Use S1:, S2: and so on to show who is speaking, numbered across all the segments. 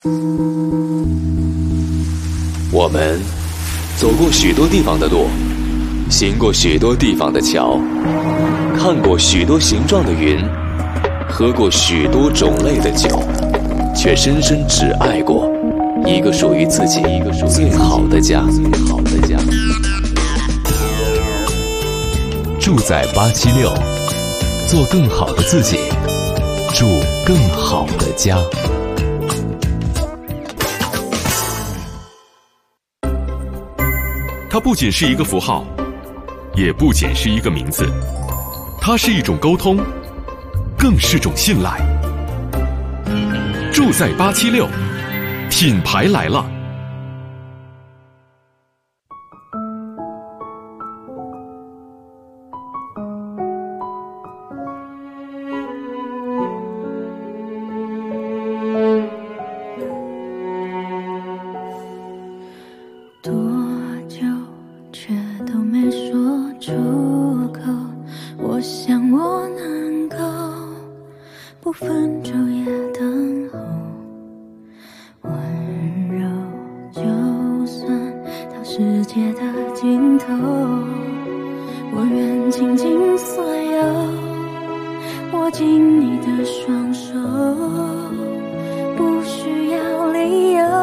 S1: 我们走过许多地方的路，行过许多地方的桥，看过许多形状的云，喝过许多种类的酒，却深深只爱过一个属于自己最好的家。住在876，做更好的自己，住更好的家。
S2: 它不仅是一个符号，也不仅是一个名字，它是一种沟通，更是种信赖。住在876，品牌来了。
S3: 不分昼夜等候，温柔就算到世界的尽头，我愿倾尽所有，握紧你的双手，不需要理由，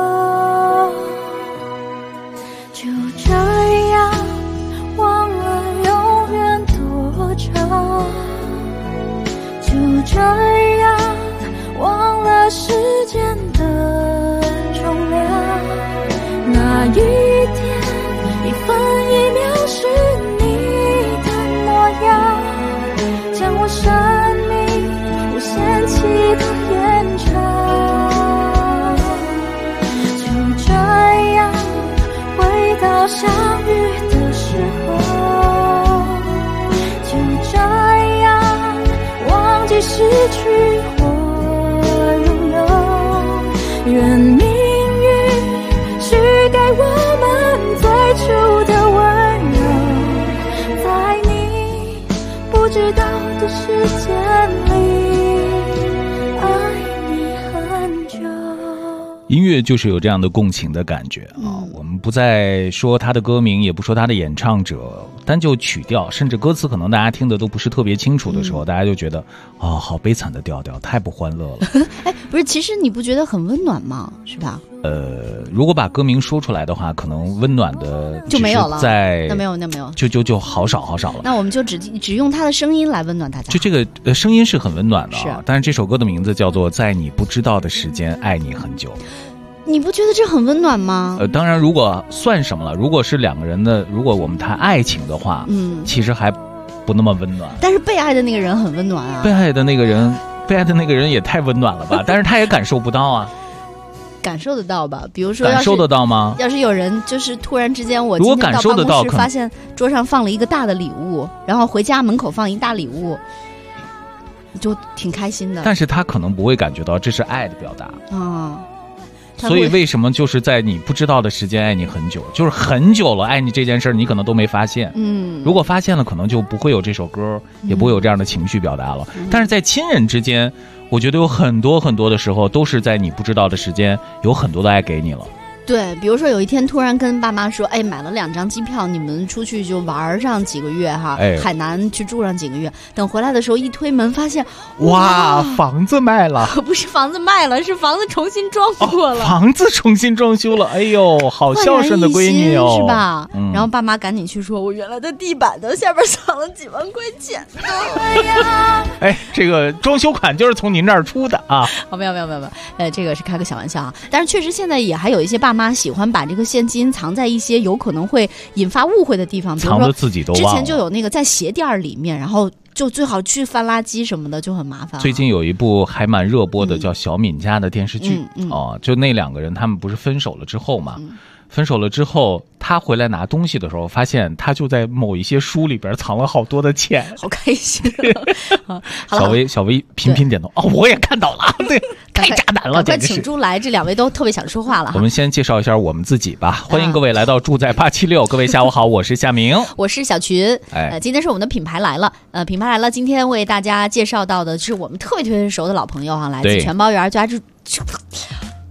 S3: 就这样忘了永远多长，就这样忘了时间的重量，那一天一分一秒是你的模样，将我生命无限期的延长，就这样回到相遇的时候，就这样忘记失去或拥有，愿命运许给我们最初的温柔，在你不知道的时间里爱你很久。
S4: 音乐就是有这样的共情的感觉啊！我们不再说他的歌名，也不说他的演唱者，单就曲调，甚至歌词可能大家听的都不是特别清楚的时候，大家就觉得好悲惨的调调，太不欢乐了。
S5: 哎，不是，其实你不觉得很温暖吗？是吧？
S4: 如果把歌名说出来的话，可能温暖的
S5: 就没有了。那没有，
S4: 就好少了。
S5: 那我们就只用他的声音来温暖大家。
S4: 就这个声音是很温暖的，
S5: 是。
S4: 但是这首歌的名字叫做《在你不知道的时间爱你很久》。
S5: 你不觉得这很温暖吗？
S4: 当然，如果算什么了，如果是两个人的，如果我们谈爱情的话，其实还不那么温暖。
S5: 但是被爱的那个人很温暖啊。
S4: 被爱的那个人也太温暖了吧？但是他也感受不到啊。
S5: 感受得到吧？比如说，
S4: 感受得到吗？
S5: 要是有人就是突然之间，我今天到办公室发现桌上放了一个大的礼物，然后回家门口放一大礼物，就挺开心的。
S4: 但是他可能不会感觉到这是爱的表达
S5: 啊。
S4: 所以为什么就是在你不知道的时间爱你很久，就是很久了爱你这件事你可能都没发现。如果发现了，可能就不会有这首歌，也不会有这样的情绪表达了。但是在亲人之间，我觉得有很多很多的时候，都是在你不知道的时间，有很多的爱给你了。
S5: 对，比如说有一天突然跟爸妈说，哎，买了2张机票，你们出去就玩上几个月哈，海南去住上几个月。等回来的时候一推门，发现
S4: 哇，房子卖了，
S5: 不是房子卖了，是房子重新装过了。
S4: 房子重新装修了，哎呦，好孝顺的闺女哦，
S5: 是吧？然后爸妈赶紧去说，我原来的地板都下边藏了几万块钱。
S4: 哎，这个装修款就是从您这儿出的啊？
S5: 没有，这个是开个小玩笑啊。但是确实现在也还有一些爸妈喜欢把这个现金藏在一些有可能会引发误会的地方，比如说
S4: 藏的自己都忘了。
S5: 之前就有那个在鞋垫里面，然后就最好去翻垃圾什么的，就很麻烦。
S4: 最近有一部还蛮热播的叫小敏家的电视剧，就那2个人他们不是分手了之后嘛，分手了之后他回来拿东西的时候，发现他就在某一些书里边藏了好多的钱，
S5: 好开心啊！
S4: 小薇频频点头，我也看到了，对，太渣男了，
S5: 赶快请出来，这2位都特别想说话了。
S4: 我们先介绍一下我们自己吧，欢迎各位来到住在876，各位下午好，我是夏明，
S5: 我是小群。今天是我们的品牌来了，品牌来了，今天为大家介绍到的是我们特别熟的老朋友哈，来自全包园家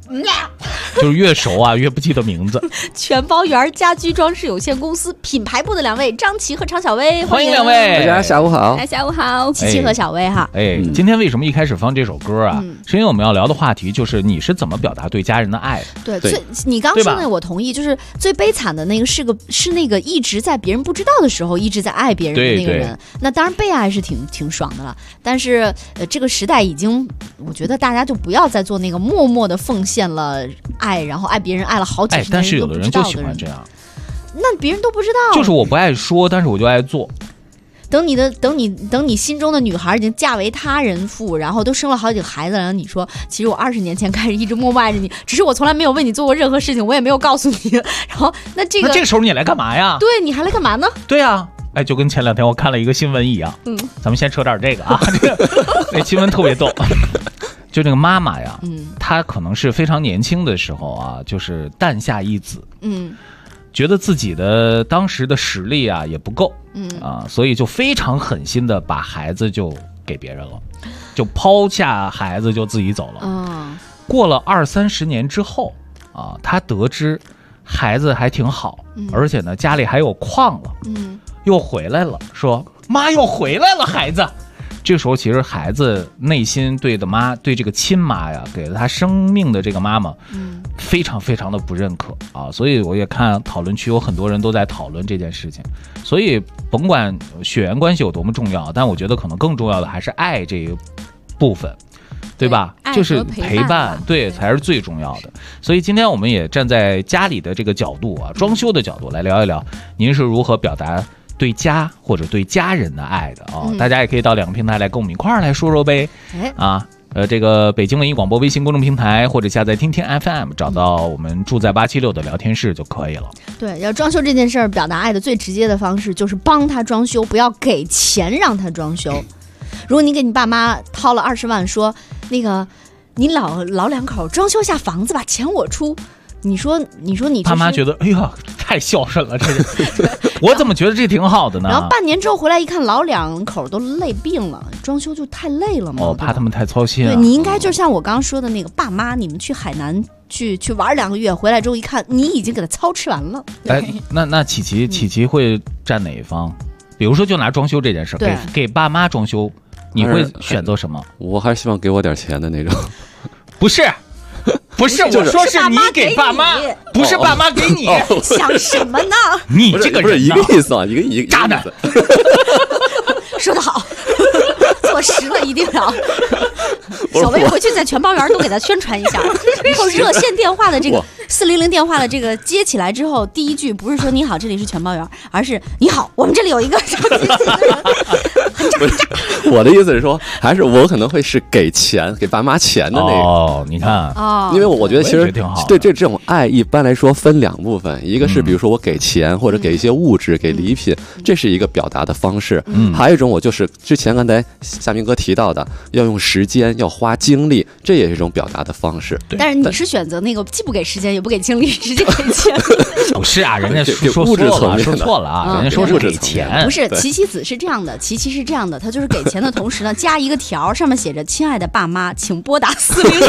S4: 就是越熟啊越不记得名字。
S5: 全包园家居装饰有限公司品牌部的2位张琪和常小薇，
S4: 欢迎2位。
S6: 大家下午好。
S5: 下午好，琪琪和小薇哈。
S4: 今天为什么一开始放这首歌啊？是因为我们要聊的话题就是你是怎么表达对家人的爱
S5: 的。对，你刚说的我同意，就是最悲惨的那个是那个一直在别人不知道的时候一直在爱别人的那个人。那当然被爱是挺爽的了，但是这个时代已经，我觉得大家就不要再做那个默默的奉献了爱，然后爱别人爱了好几十年，
S4: 但是有的人就喜欢这样，
S5: 那别人都不知道。
S4: 就是我不爱说，但是我就爱做。
S5: 等你心中的女孩已经嫁为他人妇，然后都生了好几个孩子了，然后你说其实我20年前开始一直默默爱着你，只是我从来没有为你做过任何事情，我也没有告诉你。然后那这个
S4: 时候你来干嘛呀？
S5: 对，你还来干嘛呢？
S4: 对啊，就跟前2天我看了一个新闻一样。咱们先扯点这个啊，那新闻特别逗。就这个妈妈呀，她可能是非常年轻的时候啊，就是诞下一子，觉得自己的当时的实力啊也不够，所以就非常狠心的把孩子就给别人了，就抛下孩子就自己走了。过了20-30年之后啊，她得知孩子还挺好，而且呢家里还有矿了，又回来了，说妈又回来了，孩子。这个时候其实孩子内心对这个亲妈呀，给了他生命的这个妈妈，非常非常的不认可啊。所以我也看讨论区有很多人都在讨论这件事情。所以甭管血缘关系有多么重要，但我觉得可能更重要的还是爱这一部分，对吧？就是陪伴，对，才是最重要的。所以今天我们也站在家里的这个角度啊，装修的角度来聊一聊，您是如何表达对家或者对家人的爱的啊？大家也可以到2个平台来跟我们一块儿来说说呗。这个北京文艺广播微信公众平台或者下载听听 FM， 找到我们住在876的聊天室就可以了。
S5: 对，要装修这件事儿，表达爱的最直接的方式就是帮他装修，不要给钱让他装修。如果你给你爸妈掏了20万，说那个你老2口装修下房子吧，钱我出。你说你
S4: 爸妈觉得哎呀太孝顺了，这我怎么觉得这挺好的呢？
S5: 然后半年之后回来一看，老2口都累病了，装修就太累了嘛。
S4: 怕他们太操心。
S5: 对，你应该就像我刚刚说的那个爸妈，你们去海南去玩2个月，回来之后一看，你已经给他操持完了。
S4: 那琪琪会站哪一方？比如说就拿装修这件事，给爸妈装修，你会选择什么？
S6: 我还是希望给我点钱的那种。
S4: 不是，我说是你给爸妈，不是爸妈给你。
S5: 想什么呢？
S4: 你这个人
S6: 不是一个意思啊，一个
S4: 渣男。
S5: 说得好，做实了一定要。小薇回去在全包园都给他宣传一下，然后热线电话的这个400电话的这个接起来之后，第一句不是说你好，这里是全包园，而是你好，我们这里有一个什么
S6: 不是，我的意思是说，还是我可能会是给钱给爸妈钱的那个。
S4: 你看，
S6: 因为我觉得其实对这种爱一般来说分2部分，一个是比如说我给钱或者给一些物质给礼品，这是一个表达的方式。还有一种我就是之前刚才夏明哥提到的，要用时间要花精力，这也是一种表达的方式。
S5: 但是你是选择那个既不给时间也不给精力，直接给钱。
S4: 不是啊，人家说
S6: 物质层面
S4: 说错了啊，人家说是给钱。
S5: 不是，琪琪子是这样的，琪琪是这样的，他就是给钱的同时呢，加一个条，上面写着亲爱的爸妈，请拨打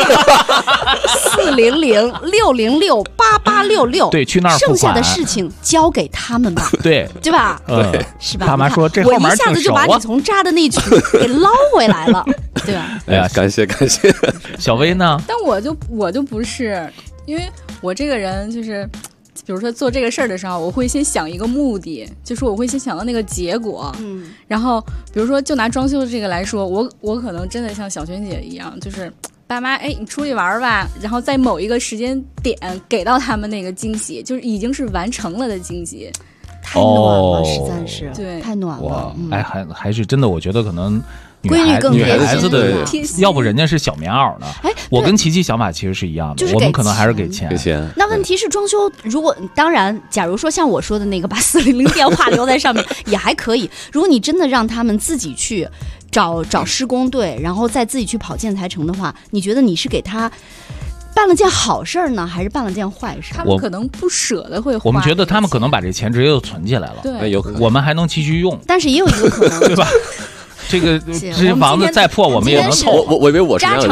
S5: 400-606-8866，
S4: 对，去那儿付款，
S5: 剩下的事情交给他们吧，
S4: 对
S5: 吧？
S6: 对，
S5: 是吧？
S4: 爸妈说这后面
S5: 我一下子就把你从渣的那群给捞回来了，对吧？
S6: 哎呀，感谢。
S4: 小薇呢？
S7: 但我就不是，因为我这个人就是。比如说做这个事儿的时候，我会先想一个目的，就是我会先想到那个结果。然后比如说就拿装修这个来说，我可能真的像小璇姐一样，就是爸妈你出去玩吧，然后在某一个时间点给到他们那个惊喜，就是已经是完成了的惊喜。
S5: 太暖了，实在是
S7: 对，
S5: 太暖了。
S4: 还是真的，我觉得可能
S5: 女
S4: 孩子的，要不人家是小棉袄呢。我跟琪琪想法其实是一样的，我们可能还是给钱。
S5: 那问题是装修，如果当然，假如说像我说的那个，把400电话留在上面也还可以。如果你真的让他们自己去找施工队，然后再自己去跑建材城的话，你觉得你是给他办了件好事呢，还是办了件坏事？
S7: 他们可能不舍得会花。
S4: 我们觉得他们可能把这钱直接就存起来了，
S7: 对，
S6: 有可能
S4: 我们还能继续用。
S5: 但是也有一个可能，
S4: 对吧？ 这个这房子再破我们也能凑。
S6: 我以为我是这样的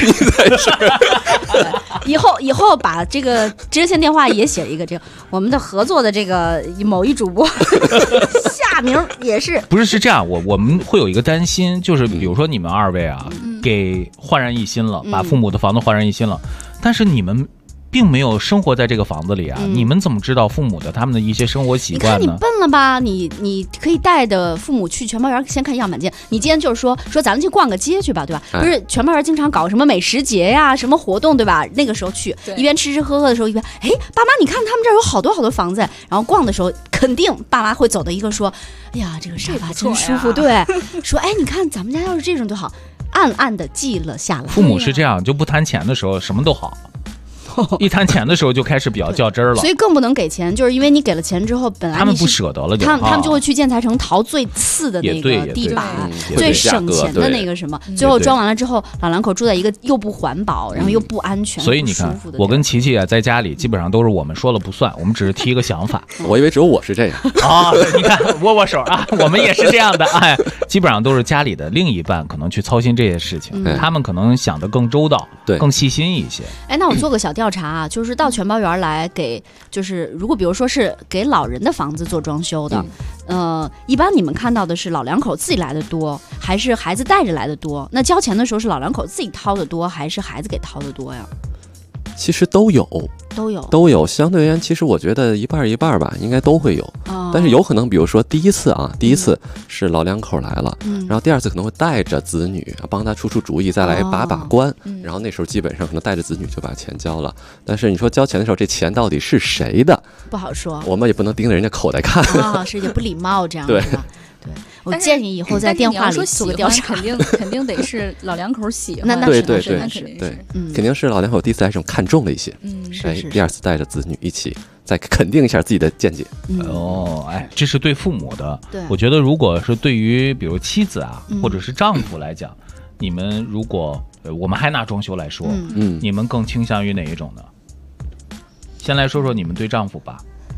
S5: 人。以后把这个直接线电话也写一个，这个我们的合作的这个某一主播夏明也是。
S4: 不是这样，我们会有一个担心，就是比如说你们二位啊，给焕然一新了，把父母的房子焕然一新了，但是你们并没有生活在这个房子里啊，你们怎么知道父母的他们的一些生活习惯呢？
S5: 你看你笨了吧？你可以带着父母去全猫园先看样板间。你今天就是说咱们去逛个街去吧，对吧？不是全猫园经常搞什么美食节呀、什么活动，对吧？那个时候去，一边吃吃喝喝的时候，一边爸妈你看他们这儿有好多房子，然后逛的时候肯定爸妈会走的一个说，哎呀这个沙发真舒服，对，说你看咱们家要是这种就好，暗暗的记了下来。
S4: 父母是这样，就不谈钱的时候什么都好。一谈钱的时候就开始比较较真儿了，
S5: 所以更不能给钱，就是因为你给了钱之后，本来
S4: 他们不舍得了，
S5: 他们就会去建材城淘最次的那个地板，最省钱的那个什么，最后装完了之后，老两口住在一个又不环保，然后又不安全，
S4: 所以你看，我跟琪琪啊，在家里基本上都是我们说了不算，我们只是提一个想法。
S6: 我以为只有我是这样
S4: 啊，你看握手啊，我们也是这样的，基本上都是家里的另一半可能去操心这些事情，他们可能想得更周到，更细心一些。
S5: 那我做个小调查啊，就是到全猫园来给，就是如果比如说是给老人的房子做装修的，一般你们看到的是老两口自己来的多，还是孩子带着来的多？那交钱的时候是老两口自己掏的多，还是孩子给掏的多呀？
S6: 其实都有，相对而言，其实我觉得一半一半吧，应该都会有。但是有可能，比如说第一次是老两口来了，然后第二次可能会带着子女帮他出主意，再来把关，然后那时候基本上可能带着子女就把钱交了。但是你说交钱的时候，这钱到底是谁的？
S5: 不好说，
S6: 我们也不能盯着人家口袋看，
S5: 是也不礼貌这样。
S6: 对。
S5: 对，我建议以后在电话里做个调查，
S7: 肯定得是老两口喜欢。
S5: 那
S6: 对，
S5: 肯
S6: 定是老两口第一次来这种看重了一些，第二次带着子女一起再肯定一下自己的见解。
S4: 这是对父母的。我觉得如果是对于比如妻子啊，或者是丈夫来讲，你们如果我们还拿装修来说，你们更倾向于哪一种呢？先来说说你们对丈夫吧。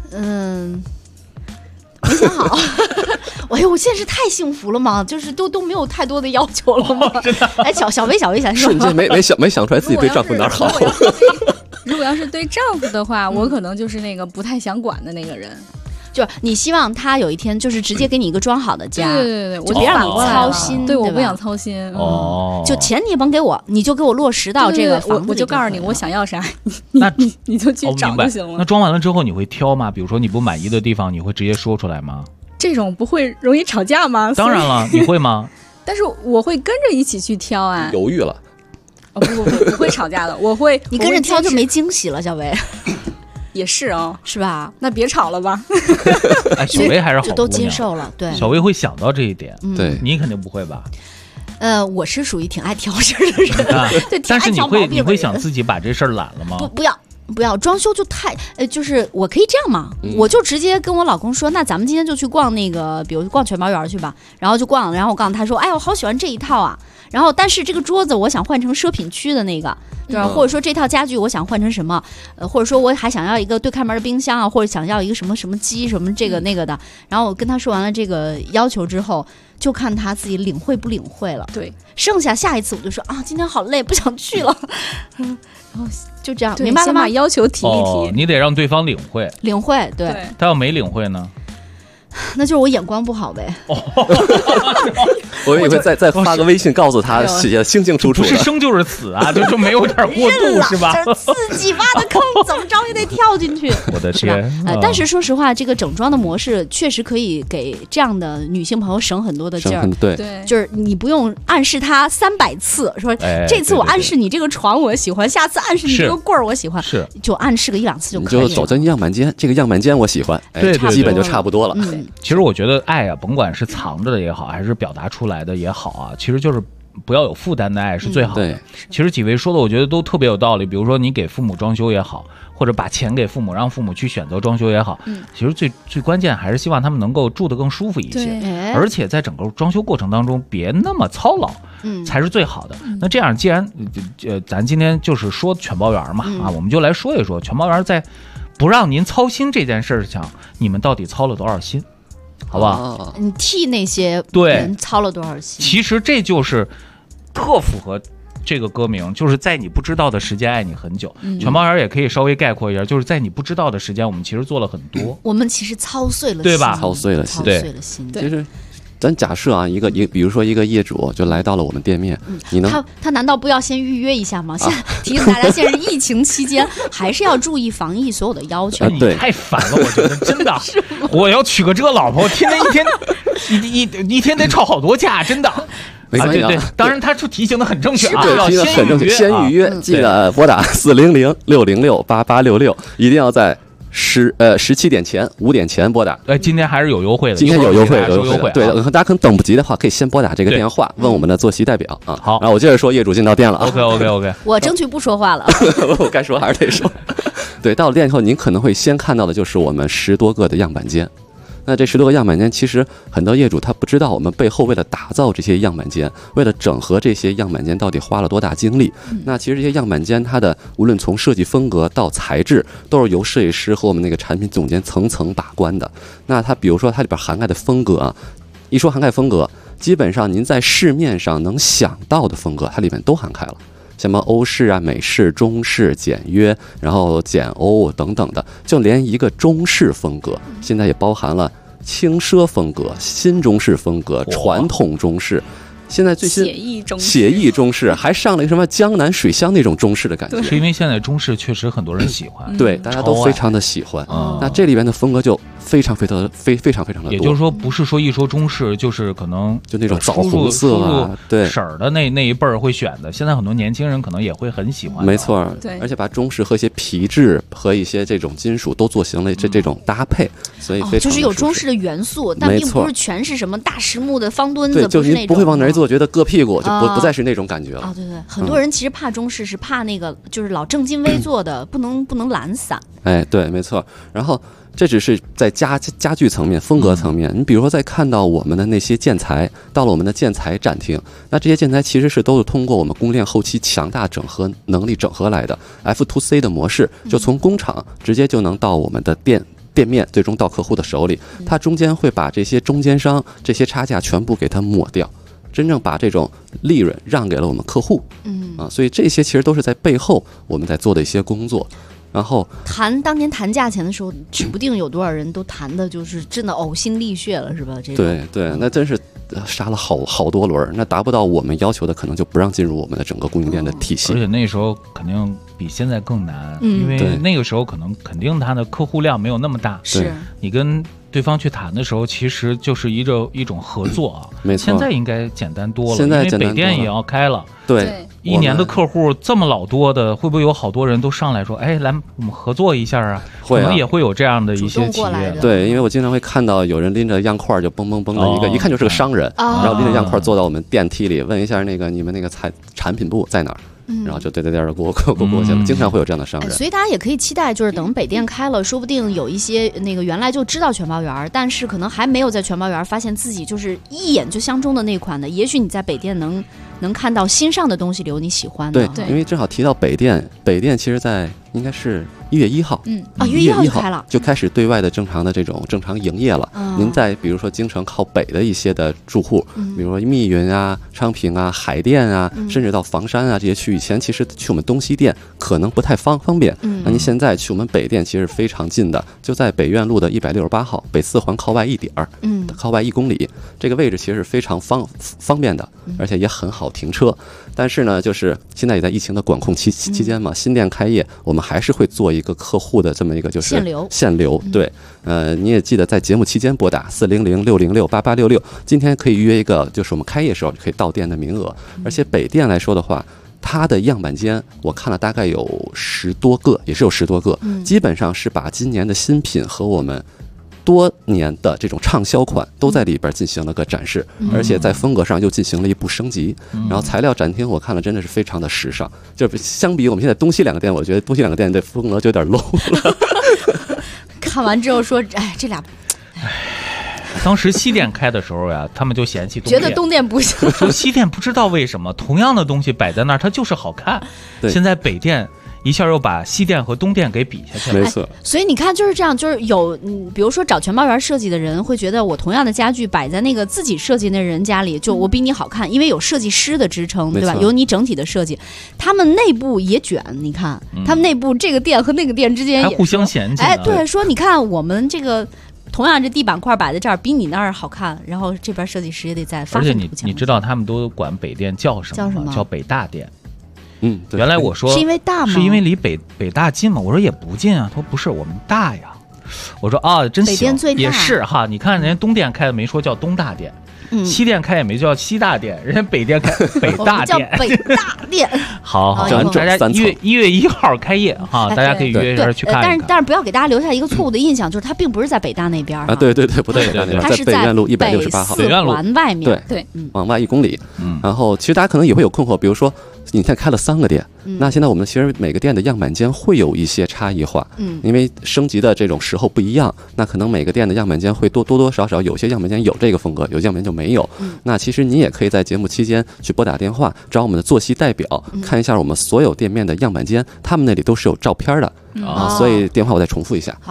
S5: 没想好。我现在是太幸福了吗？就是都没有太多的要求了吗？小薇想说，
S6: 瞬间没想出来自己对丈夫哪儿好。
S7: 如果要是对丈夫的话，我可能就是那个不太想管的那个人。
S5: 就是你希望他有一天就是直接给你一个装好的家，
S7: 对，我
S5: 别让你操心，
S7: 对，我不想操心。
S5: 就钱你也甭给我，你就给我落实到这个房子里，
S7: 我就告诉你我想要啥，你就去找就行了。
S4: 那装完了之后你会挑吗？比如说你不满意的地方，你会直接说出来吗？
S7: 这种不会容易吵架吗？
S4: 当然了，你会吗？
S7: 但是我会跟着一起去挑啊。
S6: 犹豫了。
S7: 不会吵架的，我会。
S5: 你跟着挑就没惊喜了，小薇。
S7: 也是啊，
S5: 是吧？
S7: 那别吵了吧。
S4: 小薇还是好姑娘，
S5: 就都接受了。对，
S4: 小薇会想到这一点。
S6: 对，
S4: 你肯定不会吧？
S5: 我是属于挺爱挑事儿的人。对，
S4: 但是你会想自己把这事儿揽了吗？
S5: 不要装修就太就是我可以这样嘛，我就直接跟我老公说，那咱们今天就去逛那个，比如逛全猫园去吧。然后就逛，然后我告诉他说，我好喜欢这一套啊。然后但是这个桌子我想换成奢品区的那个，对吧？或者说这套家具我想换成什么，或者说我还想要一个对开门的冰箱啊，或者想要一个什么什么机什么这个那个的。然后我跟他说完了这个要求之后，就看他自己领会不领会了。
S7: 对，
S5: 剩下下一次我就说今天好累，不想去了。然后就这样，明白了吗？
S7: 把要求提一提，
S4: 你得让对方领会。
S5: 领会，对。
S4: 他要没领会呢？
S5: 那就是我眼光不好呗。
S6: 我以为再发个微信告诉他，写的清清楚楚。
S4: 不是生就是死啊，就没有点过度是吧？
S5: 自己挖的坑，怎么着也得跳进去。
S4: 我的天！
S5: 但是说实话，这个整装的模式确实可以给这样的女性朋友省很多的劲儿。
S6: 对，
S5: 就是你不用暗示她300次，说这次我暗示你这个床我喜欢，下次暗示你这个棍儿我喜欢，
S4: 是
S5: 就暗示个1-2次就可以了。
S6: 你就走进样板间，这个样板间我喜欢，
S4: 对，
S6: 基本就差不多了。
S4: 其实我觉得爱啊，甭管是藏着的也好，还是表达出来的也好啊，其实就是不要有负担的爱是最好的。其实几位说的我觉得都特别有道理，比如说你给父母装修也好，或者把钱给父母，让父母去选择装修也好，其实最关键还是希望他们能够住得更舒服一些，而且在整个装修过程当中别那么操劳，才是最好的。那这样既然咱今天就是说全包园嘛，我们就来说一说全包园在不让您操心这件事上，你们到底操了多少心？ 好吧？
S5: 你替那些人操了多少心？
S4: 其实这就是特符合这个歌名，就是在你不知道的时间爱你很久。全包圆也可以稍微概括一下，就是在你不知道的时间，我们其实做了很多。
S5: 我们其实操碎了心，
S4: 对吧？
S6: 操碎了心，
S5: 对。
S6: 其实咱假设啊，比如说一个业主就来到了我们店面，
S5: 他难道不要先预约一下吗？现在提醒大家，现在是疫情期间，还是要注意防疫所有的要求。
S4: 你太烦了，我觉得真的。我要娶个这老婆，天天一天得吵好多架，真的。对，当然他提醒的很正确啊，要
S6: 先预约，记得拨打400-606-8866，一定要在17点前5点前拨打。
S4: 今天还是有优惠的，
S6: 今天有优惠，对，大家可能等不及的话，可以先拨打这个电话，问我们的坐席代表啊。
S4: 好，
S6: 然后我接着说，业主进到店了。
S4: OK，
S5: 我争取不说话了。
S6: 我该说还是得说。对，到了店以后，您可能会先看到的就是我们10多个的样板间。那这10多个样板间，其实很多业主他不知道，我们背后为了打造这些样板间，为了整合这些样板间，到底花了多大精力。那其实这些样板间，它的无论从设计风格到材质，都是由设计师和我们那个产品总监层层把关的。那它比如说它里边涵盖的风格啊，一说涵盖风格，基本上您在市面上能想到的风格，它里面都涵盖了。什么欧式啊、美式、中式、简约，然后简欧等等的，就连一个中式风格，现在也包含了轻奢风格、新中式风格、传统中式。现在最新写意中式还上了一个什么江南水乡那种中式的感觉，
S4: 是因为现在中式确实很多人喜欢，
S6: 对，大家都非常的喜欢。那这里边的风格就非常的多。
S4: 也就是说，不是说一说中式就是可能
S6: 就那种枣红色啊，对，
S4: 婶儿的那一辈儿会选的，现在很多年轻人可能也会很喜欢。
S6: 没错，对，而且把中式和一些皮质和一些这种金属都做行了这种搭配，所以非常
S5: 就是有中式的元素，但并不是全是什么大实木的方墩子，
S6: 对，就您不会往哪儿坐觉得硌屁股，就不再是那种感觉了。
S5: 对，很多人其实怕中式是怕那个就是老正襟危坐的，不能懒散。
S6: 对，没错。然后这只是在家具层面、风格层面。你比如说，在看到我们的那些建材，到了我们的建材展厅，那这些建材其实都是通过我们供电后期强大整合能力整合来的 F2C 的模式，就从工厂直接就能到我们的店面，最终到客户的手里。它中间会把这些中间商、这些差价全部给它抹掉。真正把这种利润让给了我们客户，所以这些其实都是在背后我们在做的一些工作。然后
S5: 当年谈价钱的时候，指不定有多少人都谈的就是真的呕心沥血了，是吧？
S6: 对，那真是杀了好多轮，那达不到我们要求的，可能就不让进入我们的整个供应链的体系。
S4: 而且那时候肯定比现在更难，因为那个时候肯定它的客户量没有那么大，
S5: 是
S4: 你跟对方去谈的时候，其实就是一种合作啊。
S6: 没错，
S4: 现在应该简单多了，
S6: 现在
S4: 因为北电也要开了。
S6: 对，
S4: 一年的客户这么老多的，会不会有好多人都上来说，来我们合作一下啊？可能也会有这样的一些企业。
S6: 对，因为我经常会看到有人拎着样块就蹦的一看就是个商人，然后拎着样块坐到我们电梯里，问一下你们那个产品部在哪儿？然后就对的过去了，经常会有这样的商人。
S5: 所以大家也可以期待，就是等北电开了，说不定有一些那个原来就知道全包圆，但是可能还没有在全包圆发现自己就是一眼就相中的那款的，也许你在北电能看到新上的东西，有你喜欢的。
S6: 对，因为正好提到北电其实在应该是1月1号
S5: ，1月1号
S6: 就开始对外的正常营业了。您在比如说京城靠北的一些的住户，比如说密云啊、昌平啊、海淀啊，甚至到房山啊这些区，以前其实去我们东西店可能不太方便。那您现在去我们北店其实非常近的，就在北苑路的168号，北4环靠外1点，靠外1公里，这个位置其实是非常方便的，而且也很好停车。但是呢，就是现在也在疫情的管控期间嘛，新店开业，我们还是会做一个客户的这么一个就是限流。对，你也记得在节目期间拨打400-606-8866，今天可以预约一个就是我们开业时候就可以到店的名额。而且北店来说的话，它的样板间我看了大概有10多个，也是有10多个，基本上是把今年的新品和我们多年的这种畅销款都在里边进行了个展示，而且在风格上又进行了一步升级。然后材料展厅我看了真的是非常的时尚，就是相比我们现在东西两个店，我觉得东西两个店的风格就有点 low 了。
S5: 看完之后说，这俩。
S4: 当时西店开的时候呀，他们就嫌弃东店，
S5: 觉得东店不行。
S4: 说西店不知道为什么，同样的东西摆在那儿，它就是好看。现在北店一下又把西电和东电给比下去了。
S6: 没错，
S5: 所以你看就是这样，就是有比如说找全包园设计的人会觉得，我同样的家具摆在那个自己设计那人家里，就我比你好看，因为有设计师的支撑，对吧？有你整体的设计，他们内部也卷，你看，他们内部这个店和那个店之间也
S4: 还互相嫌弃。
S5: 哎，对，说你看我们这个。同样这地板块摆在这儿比你那儿好看，然后这边设计师也得在发愤图强。
S4: 而且你知道他们都管北电叫什么吗？叫北大电。
S6: 对，
S4: 原来我说
S5: 是因为大吗？
S4: 是因为离北大近吗？我说也不近啊。他说不是，我们大呀。我说啊，真行，
S5: 北电最大
S4: 也是哈。你看人家东电开的没说叫东大电。西电开也没叫西大店，人家北电开北大店，
S5: 叫北大店。
S4: 好，大家1月1号开业哈，大家可以约一下去看。
S5: 但是不要给大家留下一个错误的印象，就是它并不是在北大那边啊。
S6: 对，不在北大那边，
S5: 它是在
S6: 北苑路168号，
S5: 北四环外面。
S6: 对，往外1公里。然后其实大家可能也会有困惑，比如说你现在开了3个店，那现在我们其实每个店的样板间会有一些差异化，因为升级的这种时候不一样，那可能每个店的样板间会多多少少有些样板间有这个风格，有些样板间就没有。那其实你也可以在节目期间去拨打电话，找我们的作息代表，看一下我们所有店面的样板间，他们那里都是有照片的所以电话我再重复一下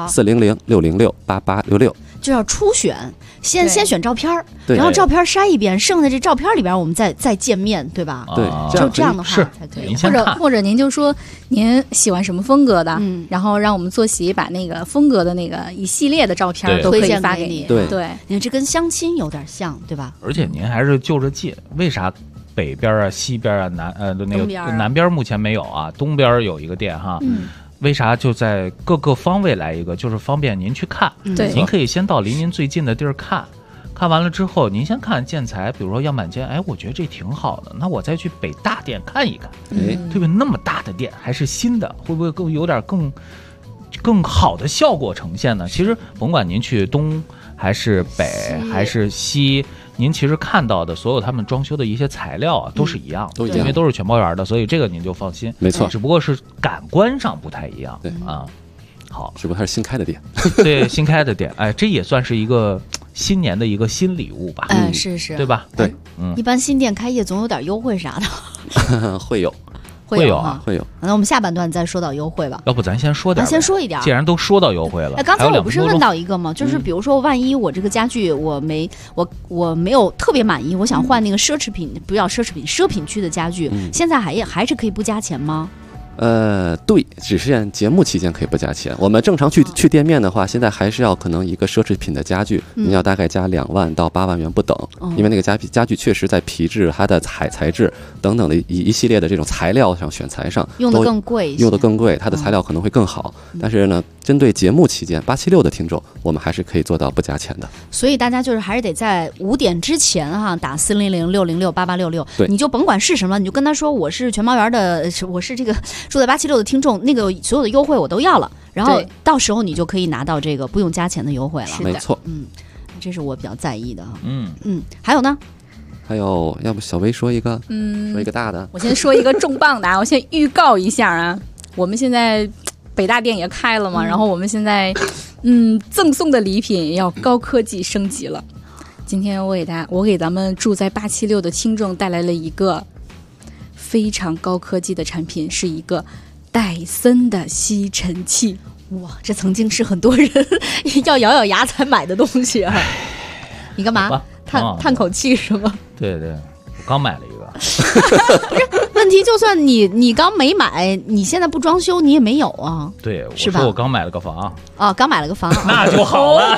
S6: ：400-606-8866。
S5: 就要初选，先选照片，然后照片筛一遍，剩下这照片里边我们再见面，对吧？
S6: 对，
S5: 就这样的话才可以。
S7: 或者您就说您喜欢什么风格的，然后让我们作席把那个风格的那个一系列的照片都可以发给你。
S6: 对，
S5: 你看这跟相亲有点像，对吧？
S4: 而且您还是就着近，为啥北边啊、西边啊、南边目前没有啊，东边有一个店哈。为啥就在各个方位来一个，就是方便您去看。
S7: 对，
S4: 您可以先到离您最近的地儿看完了之后，您先看建材，比如说样板间，哎，我觉得这挺好的，那我再去北大店看一看，对吧？那么大的店还是新的，会不会有点更好的效果呈现呢？其实甭管您去东还是北还是西，您其实看到的所有他们装修的一些材料啊，都是一样的，因为都是全包园的，所以这个您就放心。
S6: 没错，
S4: 只不过是感官上不太一样。
S6: 对
S4: 啊，好，
S6: 只不过它是新开的店。
S4: 对，新开的店，哎，这也算是一个新年的一个新礼物吧？
S5: 是，
S4: 对吧？
S6: 对，
S5: 一般新店开业总有点优惠啥
S6: 的。会有
S5: 啊，
S6: 会有。
S5: 那我们下半段再说到优惠吧。
S4: 要不咱先说点？
S5: 先说一点。
S4: 既然都说到优惠了，
S5: 刚才我不是问到一个吗？就是比如说，万一我这个家具我没有特别满意，我想换那个奢品区的家具，现在还是可以不加钱吗？
S6: 对，只是节目期间可以不加钱。我们正常去店面的话，现在还是要可能一个奢侈品的家具，你要大概加2万到8万元不等，因为那个家具确实在皮质、它的材质等等的一系列的这种材料上选材上
S5: 用的更贵，
S6: 它的材料可能会更好。但是呢，针对节目期间876的听众，我们还是可以做到不加钱的。
S5: 所以大家就是还是得在5点之前哈，打400-606-8866，
S6: 对，
S5: 你就甭管是什么，你就跟他说我是全包园的，我是这个住在876的听众，那个所有的优惠我都要了，然后到时候你就可以拿到这个不用加钱的优惠了。
S6: 没错，
S5: 这是我比较在意的。还有呢？
S6: 还有，要不小薇说一个，说一个大的。
S7: 我先说一个重磅的啊，我先预告一下啊，我们现在北大店也开了嘛，然后我们现在赠送的礼品也要高科技升级了。今天我给咱们住在876的听众带来了一个非常高科技的产品，是一个戴森的吸尘器。
S5: 哇，这曾经是很多人要咬咬牙才买的东西啊！你干嘛？叹口气是吗？
S4: 对，我刚买了一个。
S5: 不是，问题就算你刚没买，你现在不装修，你也没有啊。
S4: 对，
S5: 是吧？
S4: 我刚买了个房。
S5: 刚买了个房，
S4: 那就好了。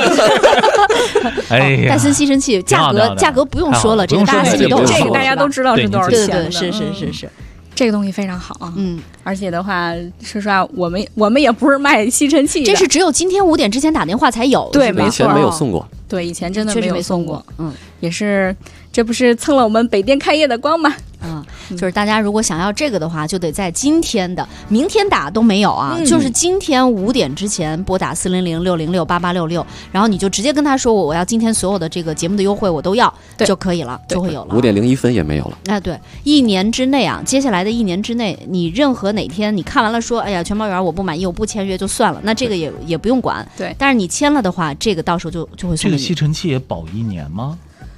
S4: 哎呀，
S5: 戴森吸尘器价格不用说了，这个大家
S7: 这个大家都知道是多少钱的。
S5: 对，是。
S7: 这个东西非常好啊，而且的话，说实话，我们也不是卖吸尘器的，
S5: 这是只有今天5点之前打电话才有，
S7: 对，没错，
S6: 以前没有送过，
S7: 对，以前真的没有送过，
S5: 也
S7: 是，这不是蹭了我们北店开业的光吗？
S5: 就是大家如果想要这个的话，就得在今天的，明天打都没有啊，就是今天5点之前拨打400-606-8866，然后你就直接跟他说我要今天所有的这个节目的优惠我都要就可以了，就会有了。
S6: 5点01分也没有了。
S5: 对，1年之内啊，接下来的1年之内，你任何哪天你看完了说，哎呀，全包园我不满意，我不签约就算了，那这个也不用管。
S7: 对，
S5: 但是你签了的话，这个到时候就会送。
S4: 这个吸尘器也保1年吗？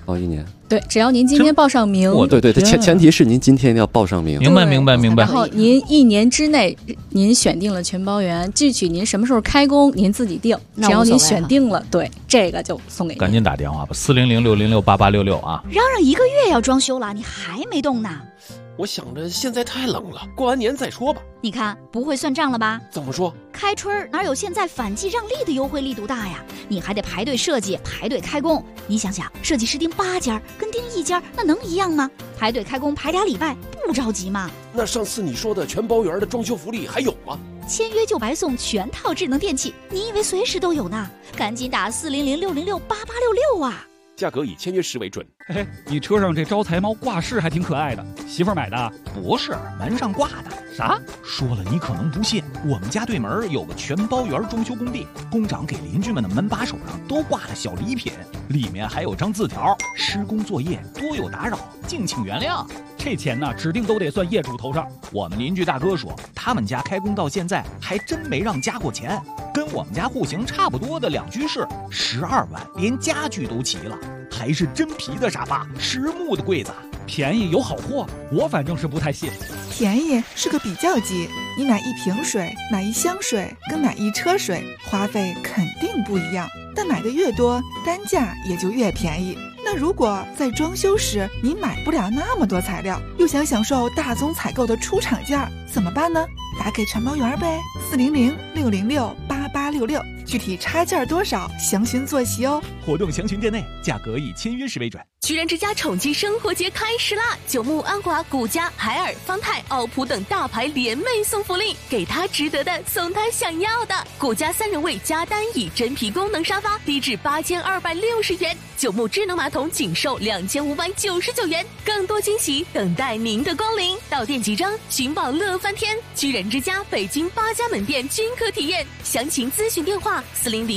S6: 哦，1年。
S7: 对，只要您今天报上名。
S6: 对，前提是您今天要报上名。
S4: 明白。
S7: 然后您1年之内，您选定了全包圆，具体您什么时候开工，您自己定。只要您选定了，对，这个就送给您。
S4: 赶紧打电话吧，400-606-8866啊！
S5: 嚷嚷1个月要装修了，你还没动呢？
S8: 我想着现在太冷了，过完年再说吧。
S5: 你看不会算账了吧？
S8: 怎么说？
S5: 开春哪有现在反季让利的优惠力度大呀？你还得排队设计，排队开工。你想想，设计师盯8家跟盯1家，那能一样吗？排队开工排2礼拜，不着急吗？
S8: 那上次你说的全包圆的装修福利还有吗？
S5: 签约就白送全套智能电器，你以为随时都有呢？赶紧打400-606-8866啊！
S8: 价格以签约时为准。
S9: 嘿，你车上这招财猫挂饰还挺可爱的，媳妇儿买的？
S4: 不是，门上挂的。
S9: 啥？
S4: 说了你可能不信，我们家对门有个全包圆装修工地，工长给邻居们的门把手上都挂了小礼品，里面还有张字条：施工作业多有打扰，敬请原谅。
S9: 这钱呢，指定都得算业主头上。
S4: 我们邻居大哥说，他们家开工到现在还真没让加过钱，跟我们家户型差不多的2居室，12万，连家具都齐了，还是真皮的沙发，实木的柜子，
S9: 便宜有好货，我反正是不太信。
S10: 便宜是个比较级，你买1瓶水，买1箱水，跟买1车水，花费肯定不一样，但买的越多，单价也就越便宜。那如果在装修时你买不了那么多材料，又想享受大宗采购的出厂价，怎么办呢？打给全包圆呗，400-606-8866，具体差价多少，详询坐席哦。
S4: 活动详询店内，价格以签约时为准。
S11: 居然之家宠妻生活节开始啦！九牧、安华、古家、海尔、方太、奥普等大牌联袂送福利，给他值得的，送他想要的。古家3人位加单椅真皮功能沙发，低至8260元；九牧智能马桶仅售2599元。更多惊喜等待您的光临，到店即装，寻宝乐翻天。居然之家北京8家门店均可体验，详情咨询电话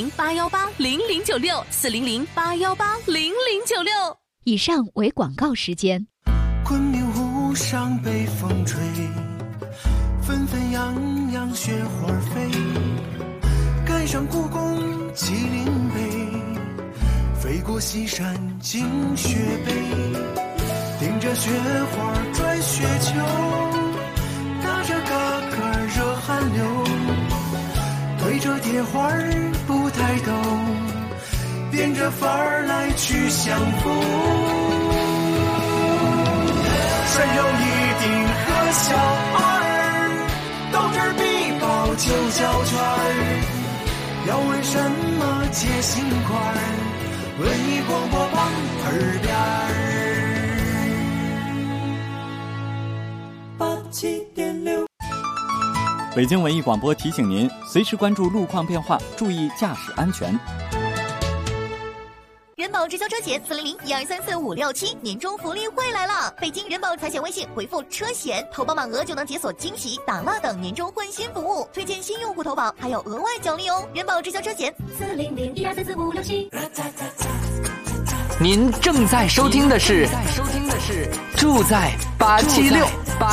S11: 400-818-0096，400-818-0096。
S5: 以上为广告时间。
S12: 昆明湖上北风吹，纷纷扬扬雪花飞，赶上故宫麒麟碑，飞过西山进雪北，顶着雪花转雪球，打着嘎嘎热汗流，推着铁花不抬头，变着法儿来去相逢。山有一定和小儿，斗智必报9角圈儿。要问什么解心块儿，文艺广播榜耳边儿。87.6。
S13: 北京文艺广播提醒您，随时关注路况变化，注意驾驶安全。
S11: 人保直销车险400-1234567年终福利会来了！北京人保财险微信回复车险，投保满额就能解锁惊喜、打蜡等年终换新服务，推荐新用户投保还有额外奖励哦！人保直销车险400-1234567。
S1: 您正在收听的是住在876。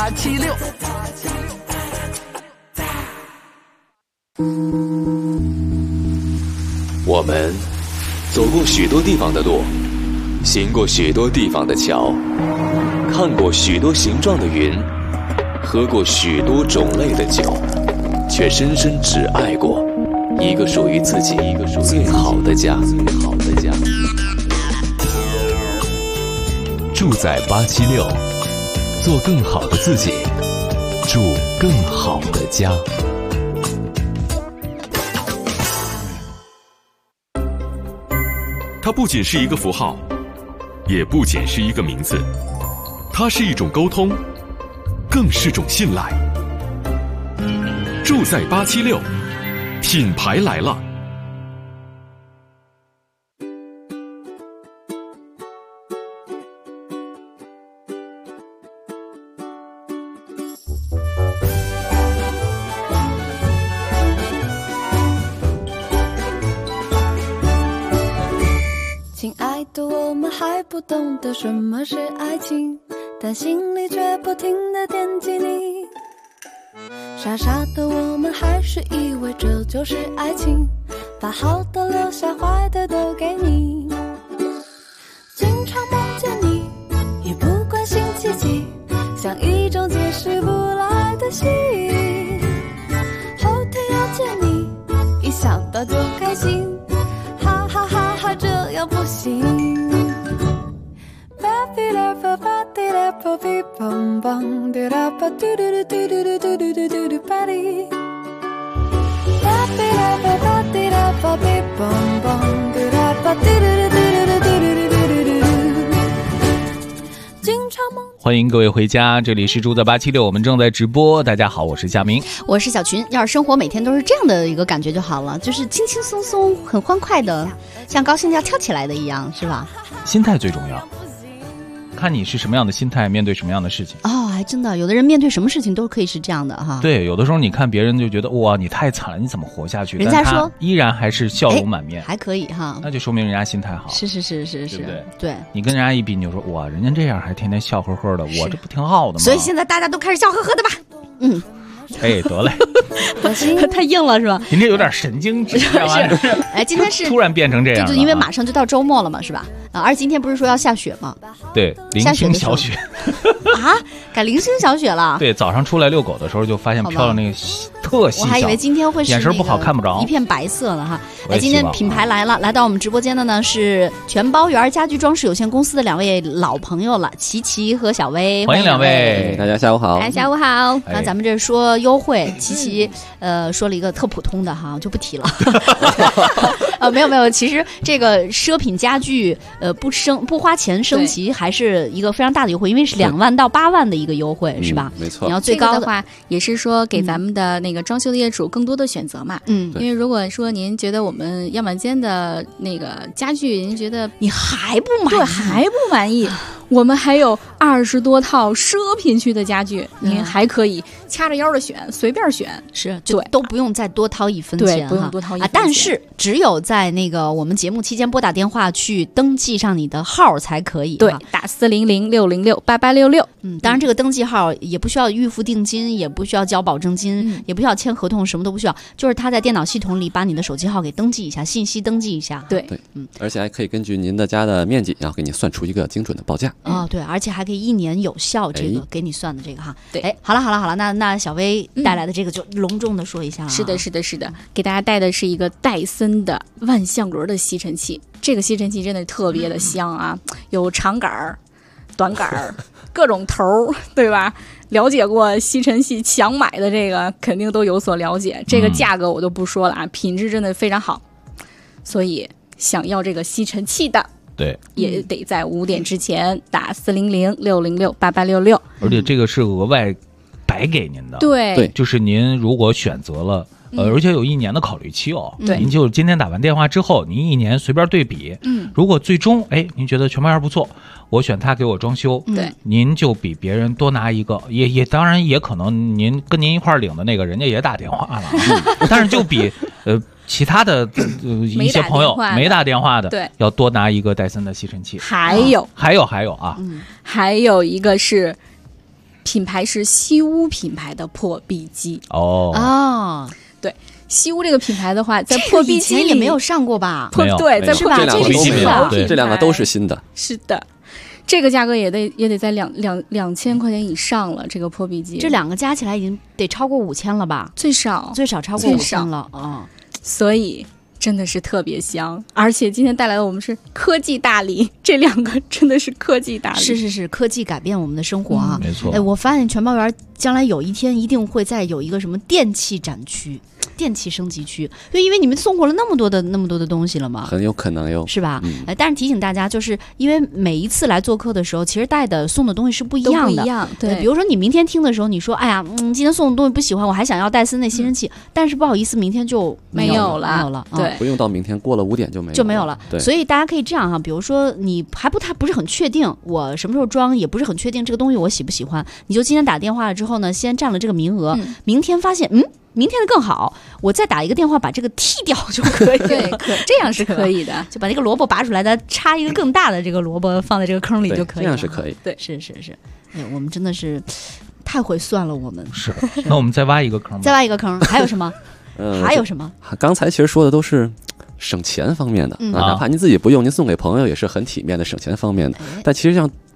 S1: 我们走过许多地方的路，行过许多地方的桥，看过许多形状的云，喝过许多种类的酒，却深深只爱过一个属于自己最好的家。住在876，做更好的自己，住更好的家。
S2: 它不仅是一个符号，也不仅是一个名字，它是一种沟通，更是种信赖。住在876，品牌来了。
S3: 还不懂得什么是爱情，但心里却不停地惦记你。傻傻的我们还是以为这就是爱情，把好的留下，坏的都给你。经常想到就开心，哈哈哈哈，这样不行。
S4: 欢迎各位回家，这里是住在876，我们正在直播。大家好，我是佳明，
S5: 我是小群。要是生活每天都是这样的一个感觉就好了，就是轻轻松松，很欢快的，像高兴要跳起来的一样，是吧？
S4: 心态最重要，看你是什么样的心态，面对什么样的事情。
S5: 哦，还真的，有的人面对什么事情都可以是这样的哈。
S4: 对，有的时候你看别人就觉得哇，你太惨了，你怎么活下去？
S5: 人家说
S4: 依然还是笑容满面，
S5: 还可以哈，
S4: 那就说明人家心态好。
S5: 是，
S4: 对不对？
S5: 对，
S4: 你跟人家一比，你就说哇，人家这样还天天笑呵呵的，我这不挺好的吗？
S5: 所以现在大家都开始笑呵呵的吧？嗯。
S4: 哎，得嘞，
S5: 太硬了是吧？
S4: 今天有点神经质，是。
S5: 哎，今天是
S4: 突然变成这样，
S5: 就因为马上就到周末了嘛，是吧？而今天不是说要下雪吗？
S4: 对，零星小雪
S5: 啊，改零星小雪了。
S4: 对，早上出来遛狗的时候就发现飘了那个特细小，
S5: 我还以为今天会是
S4: 眼神不好看不着，
S5: 一片白色了哈。哎，今天品牌来了，来到我们直播间的呢是全包园家居装饰有限公司的2位老朋友了，琪琪和小薇，
S4: 欢迎2位，
S6: 大家下午好。
S5: 哎，下午好。那咱们这说优惠，琪琪说了一个特普通的哈，就不提了。没有，其实这个奢品家具不花钱升级还是一个非常大的优惠，因为是2万到8万的一个优惠，是吧？
S6: 没错。
S7: 你要最高的话，也是说给咱们的那个装修的业主更多的选择嘛。因为如果说您觉得我们样板间的那个家具，您觉得
S5: 你还不满意，
S7: 对，还不满意。我们还有20多套奢品区的家具，您还可以掐着腰的选，随便选，
S5: 是，就都不用再多掏1分钱，
S7: 对，不用多掏1分钱。
S5: 但是只有在那个我们节目期间拨打电话去登记上你的号才可以，
S7: 对，打400-606-8866。
S5: 当然这个登记号也不需要预付定金，也不需要交保证金，也不需要签合同，什么都不需要，就是他在电脑系统里把你的手机号给登记一下，信息登记一下。
S7: 对，
S6: 而且还可以根据您的家的面积，然后给你算出一个精准的报价。
S5: 对，而且还可以1年有效，这个给你算的这个哈。对，哎，好了，那小薇带来的这个就隆重的说一下啊。
S7: 是的，给大家带的是一个戴森的万向轮的吸尘器。这个吸尘器真的特别的香啊，有长杆儿、短杆儿，各种头儿，对吧？了解过吸尘器想买的这个肯定都有所了解，这个价格我就不说了啊，品质真的非常好，所以想要这个吸尘器的。
S4: 对，
S7: 也得在5点之前打400-606-8866，
S4: 而且这个是额外白给您的。
S7: 对，
S4: 就是您如果选择了，而且有1年的考虑期哦。
S7: 对，
S4: 您就今天打完电话之后，您1年随便对比。如果最终您觉得全包园不错，我选他给我装修，
S7: 对，
S4: 您就比别人多拿一个，也当然也可能您跟您一块领的那个人家也打电话了，但是就比其他的一些朋友没打电话的，
S7: 对，
S4: 要多拿一个戴森的吸尘器。
S7: 还有
S4: 啊，
S7: 还有一个是品牌是西屋品牌的破壁机。对，西屋这个品牌的话，在破壁机里
S5: 也没有上过吧？
S7: 对，在破壁机里
S6: 这2个都是新的。
S7: 是的。这个价格也得在2000块钱以上了，这个破壁机，
S5: 这2个加起来已经得超过5000了吧？
S7: 最少
S5: 超过5000了啊！
S7: 所以真的是特别香，而且今天带来的我们是科技大礼，这2个真的是科技大礼，
S5: 是科技改变我们的生活啊！
S4: 没错，
S5: 我发现全包园将来有一天一定会再有一个什么电器展区。电器升级区，就因为你们送过了那么多的东西了嘛，
S6: 很有可能哟，
S5: 是吧？但是提醒大家，就是因为每一次来做客的时候，其实带的送的东西是不一样的。
S7: 对，
S5: 比如说你明天听的时候，你说哎呀，今天送的东西不喜欢，我还想要戴森那吸尘器，但是不好意思，明天就没有了。
S7: 对，
S6: 不用到明天，过了5点就没有了。
S5: 对，所以大家可以这样哈，比如说你还不是很确定我什么时候装，也不是很确定这个东西我喜不喜欢，你就今天打电话了之后呢，先占了这个名额，明天发现明天的更好，我再打一个电话把这个剔掉就可以了。
S7: 对，这样是可以的，
S5: 就把那个萝卜拔出来，再插一个更大的这个萝卜放在这个坑里就可以了。
S6: 这样是可以。
S7: 对，
S5: 是。我们真的是太会算了，我们
S4: 是。那我们再挖一个坑吧。
S5: 再挖一个坑，还有什么？还有什么？
S6: 刚才其实说的都是省钱方面的哪怕您自己不用，您送给朋友也是很体面的省钱方面的。但其实像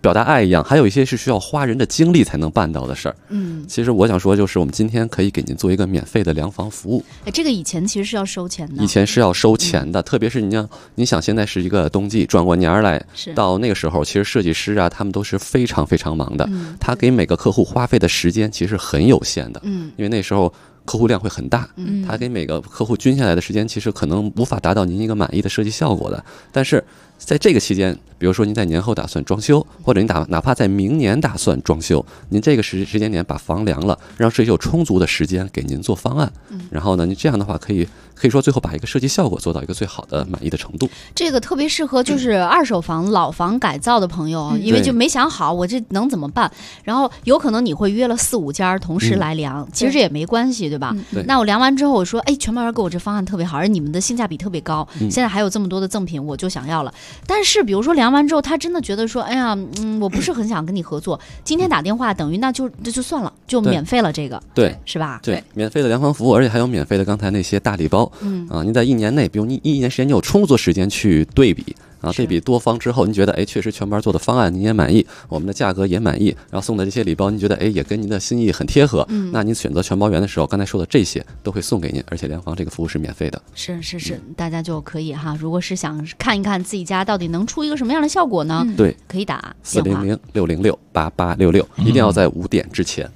S6: 表达爱一样，还有一些是需要花人的精力才能办到的事儿。其实我想说，就是我们今天可以给您做一个免费的量房服务。
S5: 这个以前其实是要收钱的，
S6: 以前是要收钱的，特别是你想现在是一个冬季，转过年来，到那个时候，其实设计师啊，他们都是非常非常忙的，他给每个客户花费的时间其实很有限的，因为那时候客户量会很大，他给每个客户均下来的时间，其实可能无法达到您一个满意的设计效果的。但是在这个期间，比如说您在年后打算装修，或者您哪怕在明年打算装修，您这个时间点把房量了，让设计有充足的时间给您做方案，然后呢，你这样的话可以说最后把一个设计效果做到一个最好的满意的程度。
S5: 这个特别适合就是二手房、老房改造的朋友，因为就没想好我这能怎么办，然后有可能你会约了4、5家同时来量，其实这也没关系，对吧？那我量完之后我说，哎，全包员给我这方案特别好，而你们的性价比特别高，现在还有这么多的赠品，我就想要了。但是比如说量完之后，他真的觉得说，哎呀，我不是很想跟你合作，今天打电话等于那就算了，就免费了这个，
S6: 对，
S5: 是吧？
S6: 对，免费的量房服务，而且还有免费的刚才那些大礼包，您在1年内，比如你1年时间，你有充足时间去对比。对比多方之后，您觉得确实全班做的方案您也满意，我们的价格也满意，然后送的这些礼包您觉得也跟您的心意很贴合，那您选择全包员的时候，刚才说的这些都会送给您，而且量房这个服务是免费的。是，
S5: 大家就可以哈，如果是想看一看自己家到底能出一个什么样的效果呢？
S6: 对，
S5: 可以打
S6: 400-606-8866，一定要在5点之前。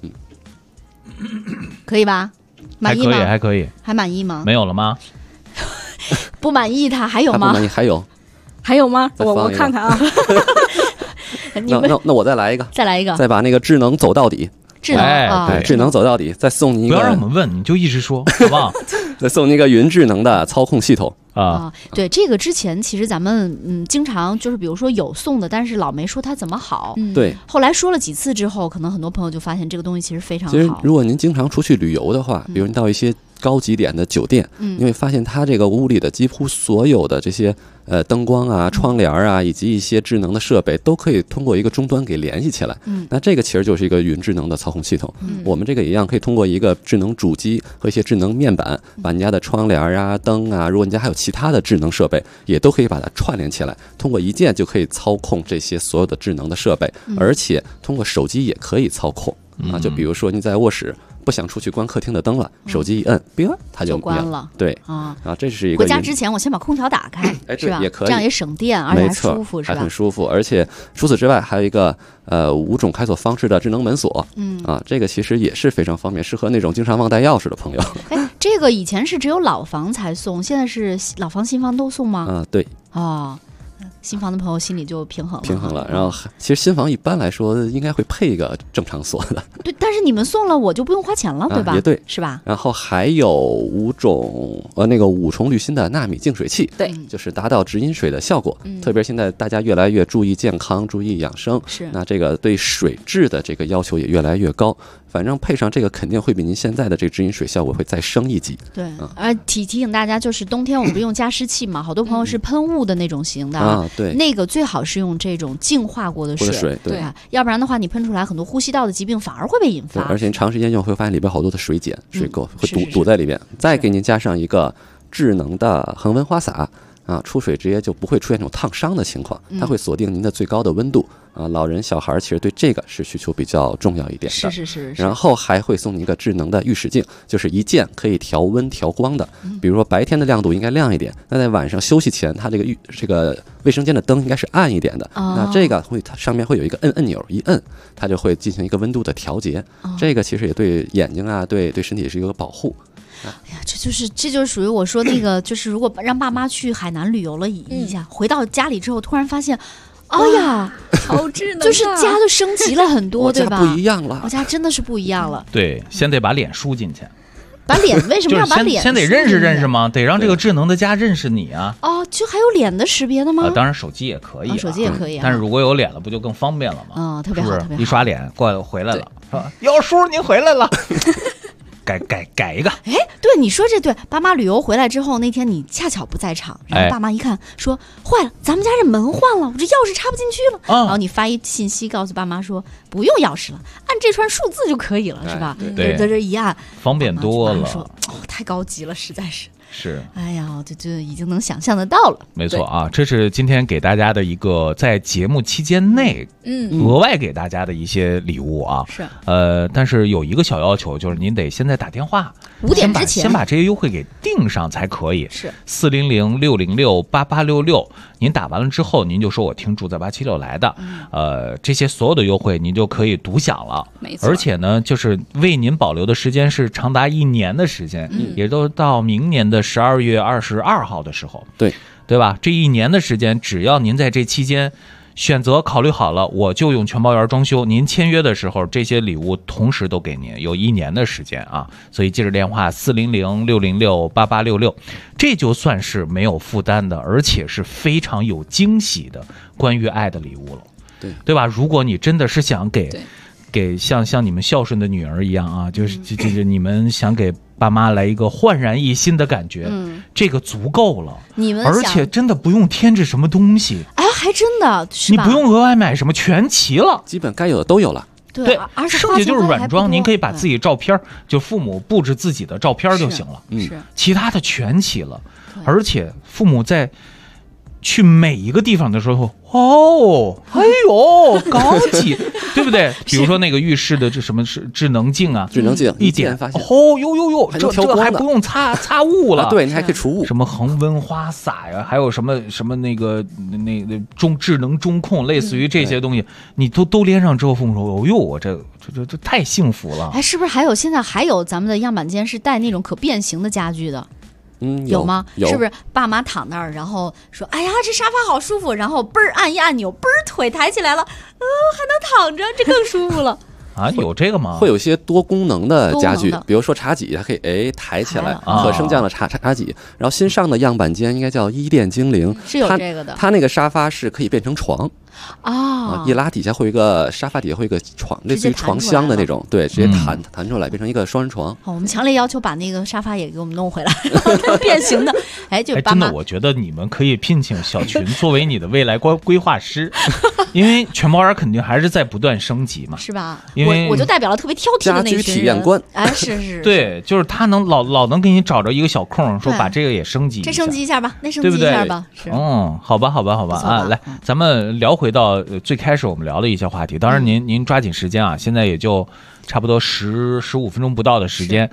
S5: 可以吧？满意吗？
S4: 还可以，
S5: 还满意吗？
S4: 没有了吗？
S5: 不满意他还有吗？
S6: 不满意还
S7: 有吗？我看看啊。
S6: 那我再来一个，再把那个智能走到底。
S5: 智
S6: 能走到底，再送你一个。
S4: 不要让我们问，你就一直说，好不好？
S6: 再送你一个云智能的操控系统
S5: 啊。对，这个之前其实咱们经常就是比如说有送的，但是老没说它怎么好。
S6: 对。
S5: 后来说了几次之后，可能很多朋友就发现这个东西其实非常好。
S6: 其实如果您经常出去旅游的话，比如您到一些高级点的酒店，你会发现它这个屋里的几乎所有的这些灯光啊、窗帘啊，以及一些智能的设备，都可以通过一个终端给联系起来。那这个其实就是一个云智能的操控系统。我们这个一样可以通过一个智能主机和一些智能面板，把你家的窗帘啊、灯啊，如果你家还有其他的智能设备，也都可以把它串联起来，通过一键就可以操控这些所有的智能的设备，而且通过手机也可以操控啊。就比如说你在卧室不想出去关客厅的灯了，手机一摁，它就
S5: 关了。
S6: 对这是一个。
S5: 回家之前我先把空调打开，是吧？
S6: 也可以，
S5: 这样也省电，而且还舒服，是吧？
S6: 还很舒服。而且除此之外，还有一个5种开锁方式的智能门锁，这个其实也是非常方便，适合那种经常忘带钥匙的朋友。
S5: 这个以前是只有老房才送，现在是老房新房都送吗？
S6: 对。
S5: 新房的朋友心里就平衡了。
S6: 然后其实新房一般来说应该会配一个正常锁的。
S5: 对，但是你们送了我就不用花钱了，对吧？
S6: 也对，
S5: 是吧？
S6: 然后还有5种5重滤芯的纳米净水器，
S5: 对，
S6: 就是达到直饮水的效果。特别现在大家越来越注意健康、注意养生，那这个对水质的这个要求也越来越高。反正配上这个肯定会比您现在的这个直饮水效果会再升一级。
S5: 对，提醒大家，就是冬天我们不是用加湿器嘛，好多朋友是喷雾的那种型的
S6: 对，
S5: 那个最好是用这种净化过的水，
S6: 对，
S5: 要不然的话你喷出来很多呼吸道的疾病反而会被引发。
S6: 而且长时间用会发现里边好多的水碱、水垢会堵在里边。再给您加上一个智能的恒温花洒。出水直接就不会出现这种烫伤的情况，它会锁定您的最高的温度老人小孩其实对这个是需求比较重要一点的。
S5: 是。
S6: 然后还会送你一个智能的浴室镜，就是一键可以调温调光的。比如说白天的亮度应该亮一点，那在晚上休息前，它这个卫生间的灯应该是暗一点的。那这个它上面会有一个按钮，一摁它就会进行一个温度的调节。这个其实也对眼睛对身体是一个保护。
S5: 哎呀，这就是属于我说那个，就是如果让爸妈去海南旅游了一下，回到家里之后，突然发现，哎呀，
S7: 好智能，
S5: 就是家都升级了很多，对吧？
S6: 不一样了，
S5: 我家真的是不一样了。
S4: 对，先得把脸输进去。
S5: 把脸为什么要把脸？
S4: 先得认识吗？得让这个智能的家认识你啊！
S5: 就还有脸的识别的吗？
S4: 当然手机也可以，
S5: 手机也可以。
S4: 但是如果有脸了，不就更方便了吗？
S5: 特别好，特别好。
S4: 一刷脸过来回来了，说哟叔您回来了。改一个。
S5: 对，你说这对，爸妈旅游回来之后，那天你恰巧不在场，然后爸妈一看说坏了，咱们家这门换了，我这钥匙插不进去了。然后你发一信息告诉爸妈说， 不用钥匙了，按这串数字就可以了，是吧？
S4: 对，
S5: 在这一按，
S4: 方便多了。
S5: 说太高级了，实在是。
S4: 是，
S5: 哎呀，这已经能想象得到了。
S4: 没错啊，这是今天给大家的一个在节目期间内，额外给大家的一些礼物啊。
S5: 是，
S4: 但是有一个小要求，就是您得现在打电话
S5: ，5点之前
S4: 先把这些优惠给定上才可以。
S5: 是
S4: 400-606-8866，您打完了之后，您就说我听住在876来的，这些所有的优惠您就可以独享了。
S5: 没错，
S4: 而且呢，就是为您保留的时间是长达1年的时间，也都到明年的12月22号的时候，对吧？这1年的时间，只要您在这期间选择考虑好了，我就用全包园装修，您签约的时候，这些礼物同时都给您，有1年的时间啊。所以记着电话400-606-8866，这就算是没有负担的，而且是非常有惊喜的关于爱的礼物了，对吧？如果你真的是想给像你们孝顺的女儿一样啊，就是你们想给爸妈来一个焕然一新的感觉，这个足够了。
S5: 你们
S4: 而且真的不用添置什么东西，
S5: 哎，还真的是吧？
S4: 你不用额外买什么，全齐了，
S6: 基本该有的都有了。
S5: 对，而且
S4: 剩下就是软装，您可以把自己照片，就父母布置自己的照片就行了，其他的全齐了。而且父母在去每一个地方的时候，哎呦，高级，对不对？比如说那个浴室的这什么是智能镜啊，
S6: 智能镜
S4: 一点
S6: 发现，
S4: 哟，这还不用擦雾了，
S6: 对，你还可以除雾，
S4: 什么恒温花洒呀，还有什么那个智能中控，类似于这些东西，你都连上之后，父母说，哦呦，我这太幸福了。
S5: 哎，是不是现在还有咱们的样板间是带那种可变形的家具的？有吗？
S6: 有，
S5: 是不是爸妈躺那儿，然后说：“哎呀，这沙发好舒服。”然后嘣儿按一按钮，嘣儿腿抬起来了，还能躺着，这更舒服了。
S4: 啊，有这个吗？
S6: 会有一些多功能的家具，比如说茶几，它可以抬起来，可升降的茶几。然后新上的样板间应该叫伊甸精灵，
S5: 是有这个的。
S6: 它那个沙发是可以变成床。一拉底下会有一个沙发底下会有一个床，类似于床箱的那种，对，直接弹出来变成一个双人床。
S5: 我们强烈要求把那个沙发也给我们弄回来，变形的。就
S4: 真的，我觉得你们可以聘请小群作为你的未来规划师，因为全包园肯定还是在不断升级嘛，
S5: 是吧？
S4: 因为
S5: 我就代表了特别挑剔的那群人。
S6: 家居体验官，
S5: 是，
S4: 对，就是他能老能给你找着一个小空，说把这个也升级一下，
S5: 这升级一下吧，那升级一下吧，是。
S4: 好吧啊，来，咱们聊回到最开始我们聊的一些话题，当然您抓紧时间啊，现在也就差不多15分钟不到的时间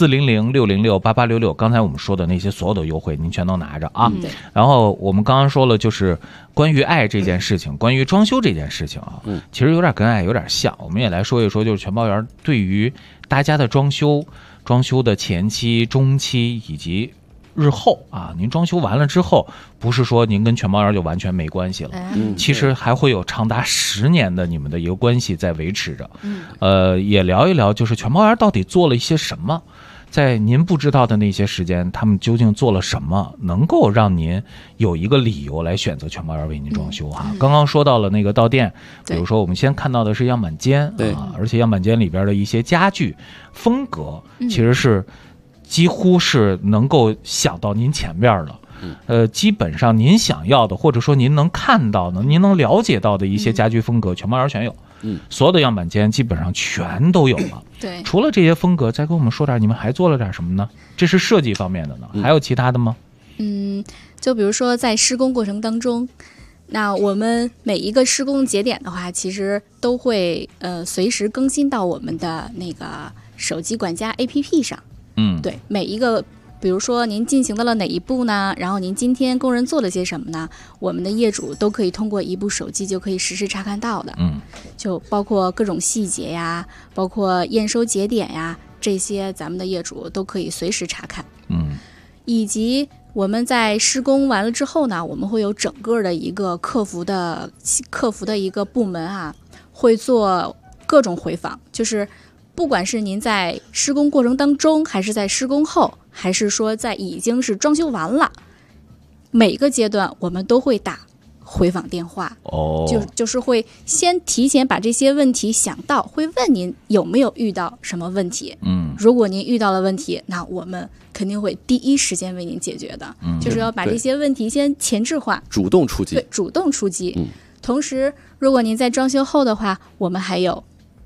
S4: ，400-606-8866，刚才我们说的那些所有的优惠您全都拿着啊。然后我们刚刚说了，就是关于爱这件事情，关于装修这件事情啊，其实有点跟爱有点像，我们也来说一说，就是全包园对于大家的装修的前期、中期以及日后啊，您装修完了之后，不是说您跟全包园就完全没关系了，其实还会有长达10年的你们的一个关系在维持着。也聊一聊，就是全包园到底做了一些什么，在您不知道的那些时间，他们究竟做了什么，能够让您有一个理由来选择全包园为您装修哈。刚刚说到了那个到店，比如说我们先看到的是样板间啊，而且样板间里边的一些家具风格，其实是几乎是能够想到您前边的，基本上您想要的，或者说您能看到的、您能了解到的一些家居风格，全包园全有。所有的样板间基本上全都有了。
S5: 对，
S4: 除了这些风格，再跟我们说点，你们还做了点什么呢？这是设计方面的呢，还有其他的吗？
S7: 就比如说在施工过程当中，那我们每一个施工节点的话，其实都会随时更新到我们的那个手机管家 APP 上。对，每一个，比如说您进行到了哪一步呢？然后您今天工人做了些什么呢？我们的业主都可以通过一部手机就可以实时查看到的。就包括各种细节呀，包括验收节点呀，这些咱们的业主都可以随时查看。以及我们在施工完了之后呢，我们会有整个的一个客服的一个部门啊，会做各种回访，就是不管是您在施工过程当中，还是在施工后，还是说在已经是装修完了，每个阶段我们都会打回访电话。就是会先提前把这些问题想到，会问您有没有遇到什么问题。如果您遇到了问题，那我们肯定会第一时间为您解决的。就是要把这些问题先前置化，
S6: 主动出击。
S7: 对，主动出击。同时，如果您在装修后的话，我们还有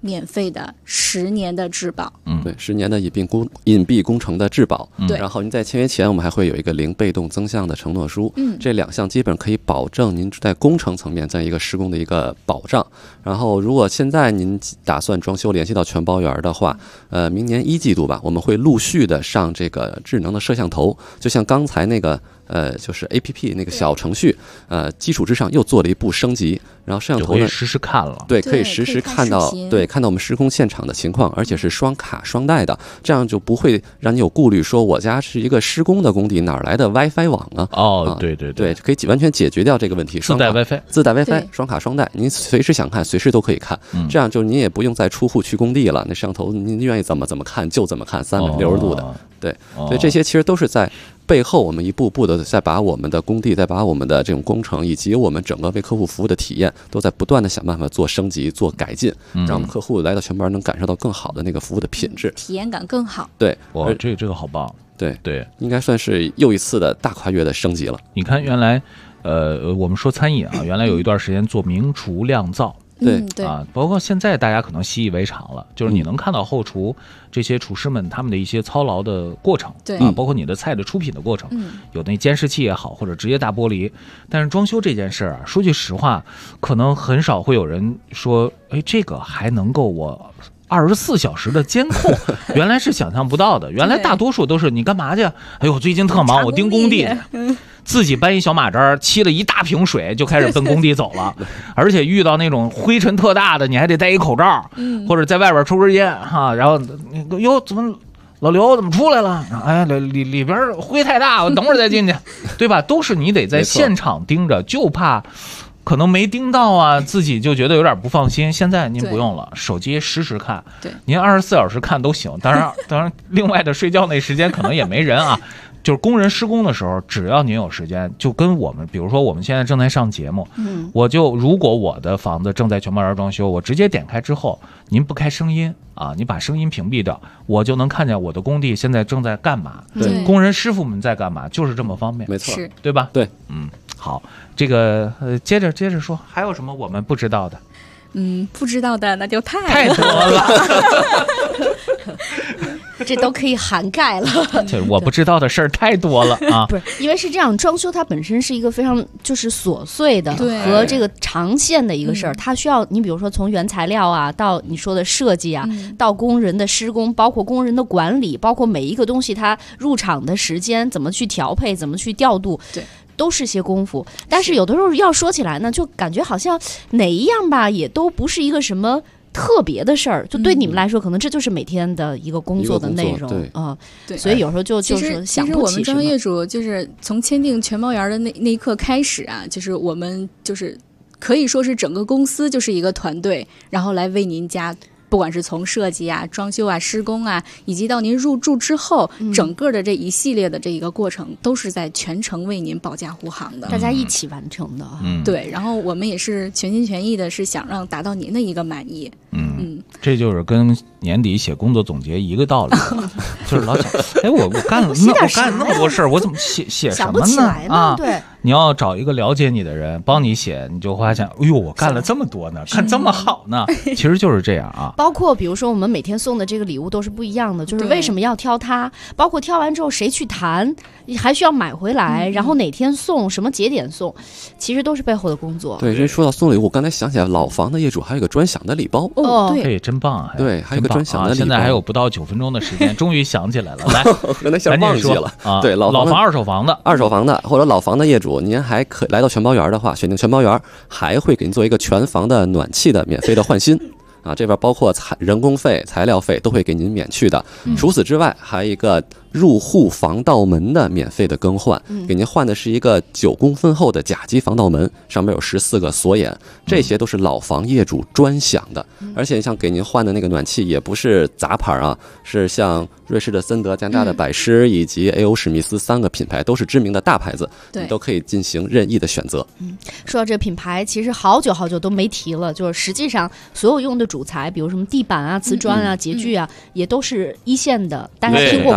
S7: 免费的10年的质保。
S6: 对，10年的隐蔽工程的质保。
S7: 对，
S6: 然后您在签约前，我们还会有一个零被动增项的承诺书。这2项基本可以保证您在工程层面这样一个施工的一个保障。然后，如果现在您打算装修联系到全包园的话，明年1季度吧，我们会陆续的上这个智能的摄像头，就像刚才那个就是 APP 那个小程序，基础之上又做了一步升级，然后摄像头呢
S4: 可以实时看了，
S6: 对，可以实时看到，看到我们施工现场的情况，而且是双卡双待的，这样就不会让你有顾虑，说我家是一个施工的工地，哪来的 WiFi 网啊？对，可以完全解决掉这个问题，
S4: 自带 WiFi，
S6: 双卡双待，您随时想看，随时都可以看，这样就您也不用再出户去工地了，那摄像头您愿意怎么看就怎么看，360度的，对，所以这些其实都是在背后我们一步步的在把我们的工地，在把我们的这种工程以及我们整个为客户服务的体验，都在不断的想办法做升级、做改进，让我们客户来到全包能感受到更好的那个服务的品质，
S7: 体验感更好。
S6: 对，
S4: 哇，这个好棒。
S6: 对，应该算是又一次的大跨越的升级了。
S4: 你看，原来我们说餐饮啊，原来有一段时间做明厨亮灶。
S6: 对
S4: 啊，包括现在大家可能习以为常了，就是你能看到后厨这些厨师们他们的一些操劳的过程，
S7: 对
S4: 啊，包括你的菜的出品的过程，有那监视器也好，或者直接大玻璃。但是装修这件事啊，说句实话，可能很少会有人说，哎，这个还能够我24小时的监控，原来是想象不到的。原来大多数都是你干嘛去？哎呦，最近特忙，我盯工地。自己搬一小马扎，沏了一大瓶水就开始奔工地走了，而且遇到那种灰尘特大的，你还得戴一口罩，或者在外边抽根烟哈，然后哟，怎么老刘怎么出来了？哎，里边灰太大，我等会儿再进去，对吧？都是你得在现场盯着，就怕可能没盯到啊，自己就觉得有点不放心。现在您不用了，手机实时看，
S7: 对，
S4: 您24小时看都行。当然，另外的睡觉那时间可能也没人啊。就是工人施工的时候，只要您有时间，就跟我们，比如说我们现在正在上节目，如果我的房子正在全包园装修，我直接点开之后，您不开声音啊，你把声音屏蔽掉，我就能看见我的工地现在正在干嘛，
S6: 对，
S4: 工人师傅们在干嘛，就是这么方便，
S6: 没错，
S4: 对吧？
S6: 对，
S4: 好，这个接着说，还有什么我们不知道的？
S7: 不知道的那就
S4: 太多了。
S5: 这都可以涵盖了。
S4: 这我不知道的事儿太多了啊！
S5: 不是，因为是这样，装修它本身是一个非常就是琐碎的和这个长线的一个事儿，它需要你比如说从原材料啊，到你说的设计啊，到工人的施工，包括工人的管理，包括每一个东西它入场的时间怎么去调配，怎么去调度，
S7: 对。
S5: 都是些功夫，但是有的时候要说起来呢，就感觉好像哪一样吧，也都不是一个什么特别的事儿，就对你们来说，可能这就是每天的一个工作的内容啊。
S7: 对，
S5: 所以有时候就是想不起什么。
S7: 其实我们装修业主就是从签订全包园的那一刻开始啊，就是我们就是可以说是整个公司就是一个团队，然后来为您家。不管是从设计啊、装修啊、施工啊，以及到您入住之后，整个的这一系列的这一个过程，都是在全程为您保驾护航的，
S5: 大家一起完成的。
S7: 对，然后我们也是全心全意的，是想让达到您的一个满意。
S4: 这就是跟年底写工作总结一个道理，就是老想，哎，我干了那么多事儿，我怎么写什么呢？啊，
S5: 对。
S4: 你要找一个了解你的人帮你写，你就发现，哎呦，我干了这么多呢，看这么好呢，其实就是这样啊。
S5: 包括比如说我们每天送的这个礼物都是不一样的，就是为什么要挑它，包括挑完之后谁去谈，还需要买回来，然后哪天送，什么节点送，其实都是背后的工作。
S6: 对，这说到送礼物，我刚才想起来，老房的业主还有个专享的礼包。
S5: 对，
S4: 真棒啊！
S6: 对，还有个专享的礼包。
S4: 现在还有不到9分钟的时间，终于想起来了，来，
S6: 刚才想忘记了
S4: 啊。
S6: 对，老
S4: 房二手房的
S6: 或者老房的业主，您还可来到全包园的话，选定全包园，还会给您做一个全房的暖气的免费的换新啊，这边包括人工费、材料费都会给您免去的。除此之外，还有一个入户防盗门的免费的更换，给您换的是一个9公分厚的甲基防盗门，上面有14个锁眼，这些都是老房业主专享的。而且像给您换的那个暖气也不是杂牌啊，是像瑞士的森德、加拿大的百诗以及 A.O. 史密斯3个品牌，都是知名的大牌子，你都可以进行任意的选择。
S5: 说到这个品牌，其实好久都没提了，就是实际上所有用的主材，比如什么地板啊、瓷砖啊、洁具啊，也都是一线的，大家听过广告的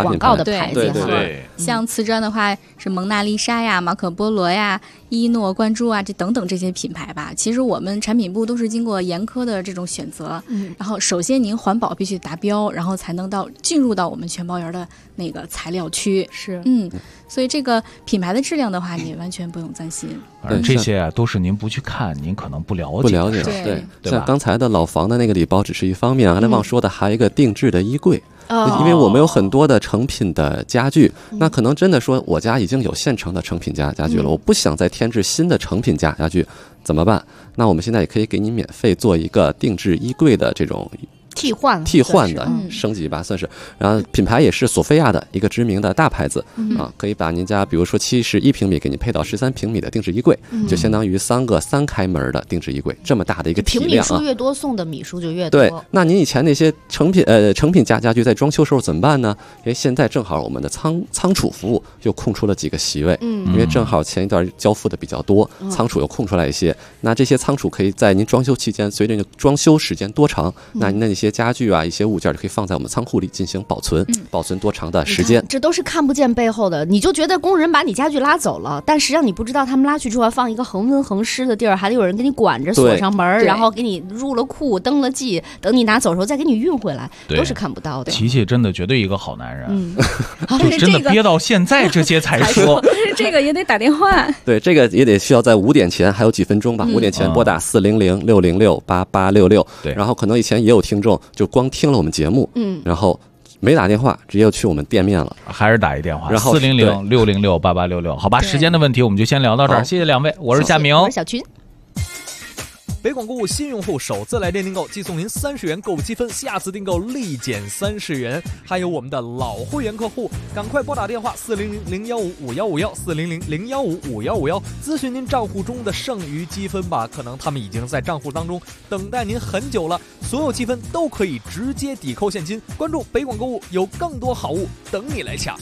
S5: 牌子。
S7: 对，像瓷砖的话是蒙娜丽莎呀、马可波罗呀、伊诺冠珠啊，这等等这些品牌吧。其实我们产品部都是经过严苛的这种选择，然后首先您环保必须达标，然后才能进入到我们全包园的那个材料区。
S5: 是，
S7: 所以这个品牌的质量的话，你完全不用担心。
S4: 而这些啊，都是您不去看，您可能不了解。
S6: 对，像刚才的老房的那个礼包只是一方面，刚才忘说的还有一个定制的衣柜。因为我们有很多的成品的家具，那可能真的说我家已经有现成的成品家具了，我不想再添置新的成品家具怎么办？那我们现在也可以给你免费做一个定制衣柜的这种替换的升级吧，算是。然后品牌也是索菲亚的一个知名的大牌子可以把您家比如说71平米给您配到13平米的定制衣柜，就相当于3个3开门的定制衣柜，这么大的一个体量
S5: 平米数越多送的米数就越多。
S6: 对，那您以前那些成品家具在装修时候怎么办呢？因为现在正好我们的仓储服务又空出了几个席位，因为正好前一段交付的比较多，仓储又空出来一些，那这些仓储可以在您装修期间，随着你装修时间多长，那些家具啊一些物件就可以放在我们仓库里进行保存多长的时间。
S5: 这都是看不见背后的，你就觉得工人把你家具拉走了，但实际上你不知道他们拉去之后放一个恒温恒湿的地儿，还得有人给你管着锁上门，然后给你入了库登了记，等你拿走的时候再给你运回来，都是看不到的。
S4: 琪琪真的绝对一个好男人，就真的憋到现在这些才说。
S7: 这个也得打电话。
S6: 对，这个也得需要在5点前还有几分钟吧，5点前拨打400-606-8866。
S4: 对，
S6: 然后可能以前也有听众就光听了我们节目，然后没打电话，直接去我们店面了，
S4: 还是打一电话，
S6: 然后
S4: 400-606-8866。好吧，时间的问题我们就先聊到这儿，谢谢两位，我是夏明，
S5: 我是小群。
S14: 北广购物新用户首次来电订购，即送您30元购物积分，下次订购立减30元。还有我们的老会员客户，赶快拨打电话400-015-5151，400-015-5151，咨询您账户中的剩余积分吧，可能他们已经在账户当中等待您很久了，所有积分都可以直接抵扣现金。关注北广购物，有更多好物等你来抢。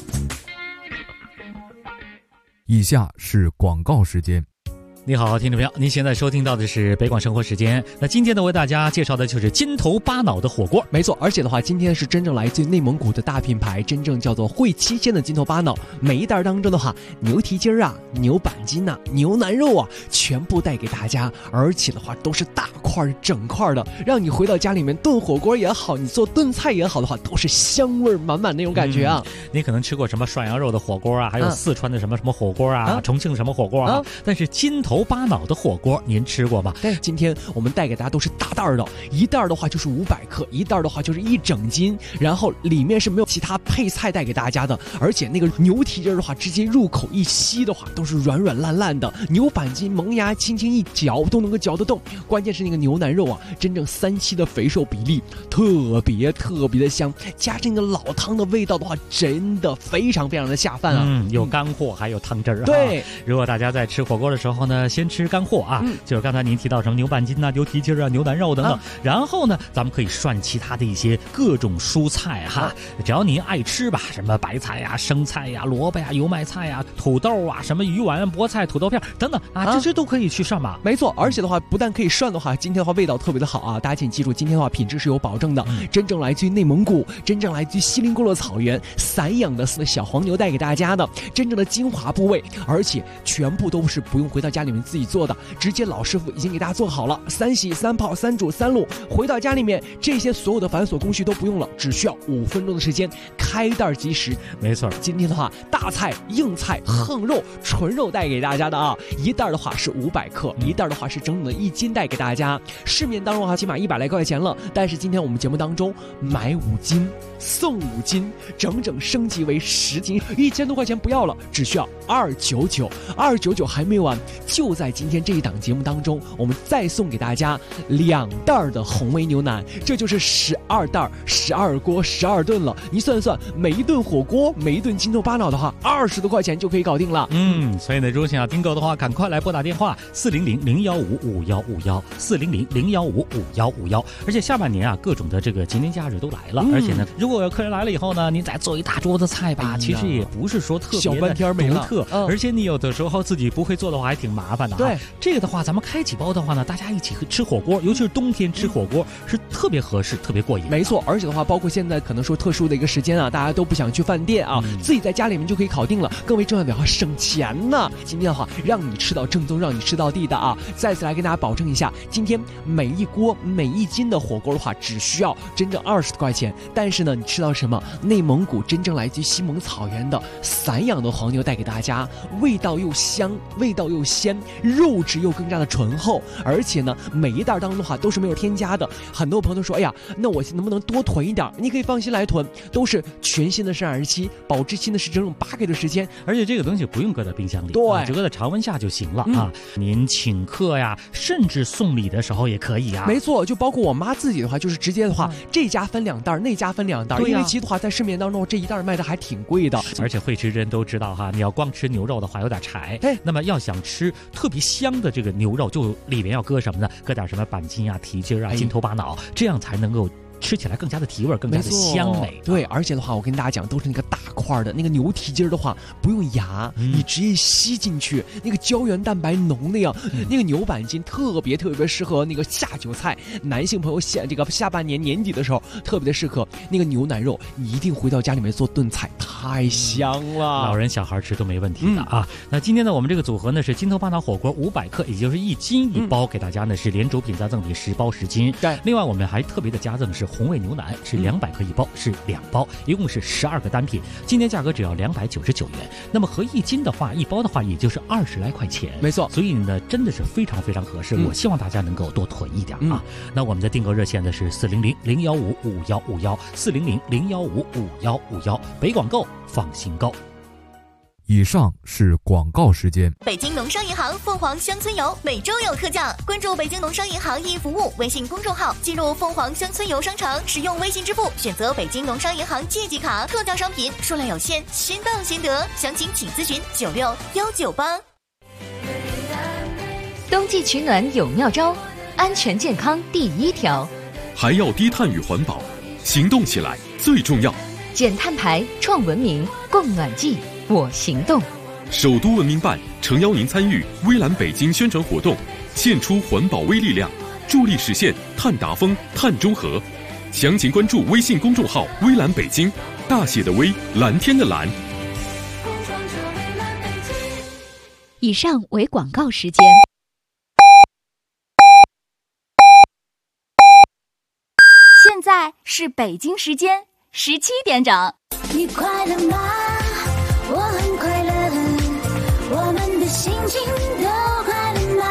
S15: 以下是广告时间。
S9: 你好，听众朋友，您现在收听到的是北广生活时间。那今天呢，为大家介绍的就是金头巴脑的火锅。
S16: 没错，而且的话，今天是真正来自内蒙古的大品牌，真正叫做汇七鲜的金头巴脑。每一袋当中的话，牛蹄筋啊、牛板筋啊、牛腩肉啊，全部带给大家，而且的话都是大块整块的，让你回到家里面炖火锅也好，你做炖菜也好的话，都是香味满满那种感觉啊。
S9: 你可能吃过什么涮羊肉的火锅啊，还有四川的什么火锅啊，重庆什么火锅啊，但是金头巴脑的火锅您吃过吗？
S16: 对，今天我们带给大家都是大袋的，一袋的话就是500克，一袋的话就是1整斤，然后里面是没有其他配菜带给大家的，而且那个牛蹄筋的话，直接入口一吸的话都是软软烂烂的，牛板筋萌芽轻轻一嚼都能够嚼得动，关键是那个牛腩肉啊，真正3/7的肥瘦比例，特别的香，加上那个老汤的味道的话，真的非常的下饭啊。
S9: 有干货还有汤汁儿。
S16: 对，
S9: 如果大家在吃火锅的时候呢，先吃干货啊，就是刚才您提到什么牛板筋啊、牛蹄筋啊、牛腩肉等等，然后呢，咱们可以涮其他的一些各种蔬菜哈，只要您爱吃吧，什么白菜呀、生菜呀、萝卜呀、油麦菜呀、土豆啊、什么鱼丸、菠菜、土豆片等等啊，这些都可以去涮吧。
S16: 没错，而且的话，不但可以涮的话，今天的话味道特别的好啊，大家请记住，今天的话品质是有保证的，真正来自于内蒙古，真正来自于锡林郭勒草原散养的小黄牛带给大家的真正的精华部位，而且全部都是不用回到家里面自己做的，直接老师傅已经给大家做好了，3洗3泡3煮3卤，回到家里面这些所有的繁琐工序都不用了，只需要5分钟的时间，开袋即食。
S9: 没错，
S16: 今天的话，大菜、硬菜、横肉、纯肉带给大家的啊，一袋的话是500克，一袋的话是整整的1斤带给大家。市面当中起码100来块钱了，但是今天我们节目当中买5斤送5斤，整整升级为10斤，1000多块钱不要了，只需要299还没完，就在今天这一档节目当中，我们再送给大家2袋的红焖牛腩，这就是12袋12锅12顿了。你算算，每一顿火锅，每一顿金头巴脑的话，20多块钱就可以搞定了。
S9: 所以呢，如果想要订购的话，赶快来拨打电话400-015-5151，400-015-5151。而且下半年啊，各种的这个节年假日都来了，而且呢，如果有客人来了以后呢，您再做一大桌子菜吧，其实也不是说特别的
S16: 小半天没了
S9: 独特，而且你有的时候自己不会做的话还挺麻麻烦的。
S7: 对，
S9: 这个的话，咱们开几包的话呢，大家一起吃火锅，尤其是冬天吃火锅是特别合适、特别过瘾。
S16: 没错，而且的话，包括现在可能说特殊的一个时间啊，大家都不想去饭店啊，自己在家里面就可以搞定了。更为重要的话，省钱呢。今天的话，让你吃到正宗，让你吃到地的啊！再次来跟大家保证一下，今天每一锅每一斤的火锅的话，只需要真正20块钱。但是呢，你吃到什么？内蒙古真正来自西蒙草原的散养的黄牛带给大家，味道又香，味道又鲜，肉质又更加的醇厚，而且呢，每一袋当中的话都是没有添加的。很多朋友都说，哎呀，那我能不能多囤一点？你可以放心来囤，都是全新的生产日期，保质期呢是整整8个月的时间，
S9: 而且这个东西不用搁在冰箱里，
S16: 对，
S9: 只搁在常温下就行了啊。您请客呀，甚至送礼的时候也可以啊。
S16: 没错，就包括我妈自己的话，就是直接的话，这家分2袋，那家分2袋，因为其实的话在市面当中这一袋卖的还挺贵的，
S9: 而且会吃人都知道哈，你要光吃牛肉的话有点柴，那么要想吃特别香的这个牛肉，就里面要搁什么呢？搁点什么板筋啊、蹄筋啊、筋头巴脑，这样才能够吃起来更加的提味，更加的香美。
S16: 对，而且的话，我跟大家讲，都是那个大块的那个牛蹄筋的话，不用牙，你直接吸进去，那个胶原蛋白浓的呀。那个牛板筋特别适合那个下酒菜，男性朋友下半年年底的时候特别的适合。那个牛腩肉，你一定回到家里面做炖菜，太香了，
S9: 老人小孩吃都没问题的啊。那今天呢，我们这个组合呢是筋头巴脑火锅500克，也就是1斤1包，给大家呢是连主品再赠礼10包10斤。
S16: 对，
S9: 另外我们还特别的加赠是红味牛腩，是200克1包，是2包，一共是12个单品，今天价格只要299元。那么合1斤的话，1包的话也就是20来块钱，
S16: 没错。
S9: 所以呢，真的是非常合适。我希望大家能够多囤一点啊。那我们的订购热线呢是400-015-5151，400-015-5151，北广购放心购。
S15: 以上是广告时间。
S11: 北京农商银行凤凰乡村游每周有特价，关注北京农商银行易服务微信公众号，进入凤凰乡村游商城，使用微信支付，选择北京农商银行借记卡，特价商品数量有限，先到先得，详情请咨询96-198。
S17: 冬季取暖有妙招，安全健康第1条，
S2: 还要低碳与环保，行动起来最重要。
S17: 减碳排，创文明，供暖季，我行动。
S2: 首都文明办诚邀您参与微蓝北京宣传活动，献出环保微力量，助力实现碳达峰、碳中和。详情关注微信公众号微蓝北京，大写的微，蓝天的蓝。
S17: 以上为广告时间。
S11: 现在是北京时间17点整。
S3: 你快乐吗？我很快乐，我们的心情都快乐吗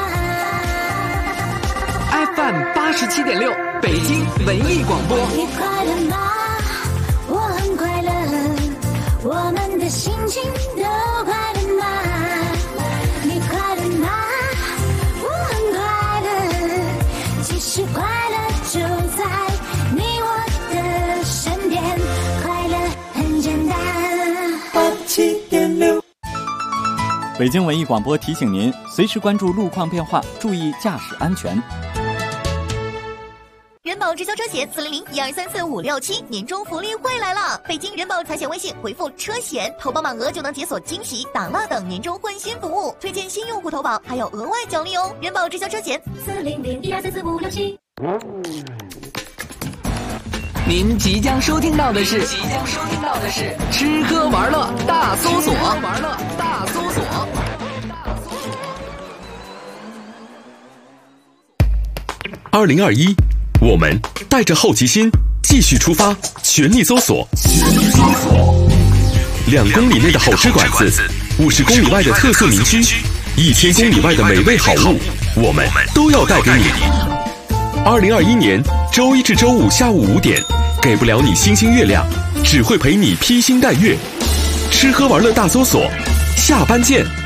S16: ？FM 87.6，北京文艺广播。
S3: 你快乐吗？我很快乐，我们的心情都快乐吗？你快乐吗？我很快乐，其实快乐就在你我的身边，快乐很简单。87.6。
S13: 北京文艺广播提醒您，随时关注路况变化，注意驾驶安全。
S11: 人保直销车险400-1234-567年终福利会来了！北京人保财险微信回复车险，投保满额就能解锁惊喜、打蜡等年终换新服务，推荐新用户投保还有额外奖励哦！人保直销车险400-1234-567。
S18: 您即将收听到的是吃喝玩乐大搜索。
S2: 2021，我们带着好奇心继续出发，全力搜索。2公里内的好吃馆子，50公里外的特色名区，1000公里外的美味好物，我们都要带给你。2021年周1至周5下午5点，给不了你星星月亮，只会陪你披星戴月。吃喝玩乐大搜索，下班见。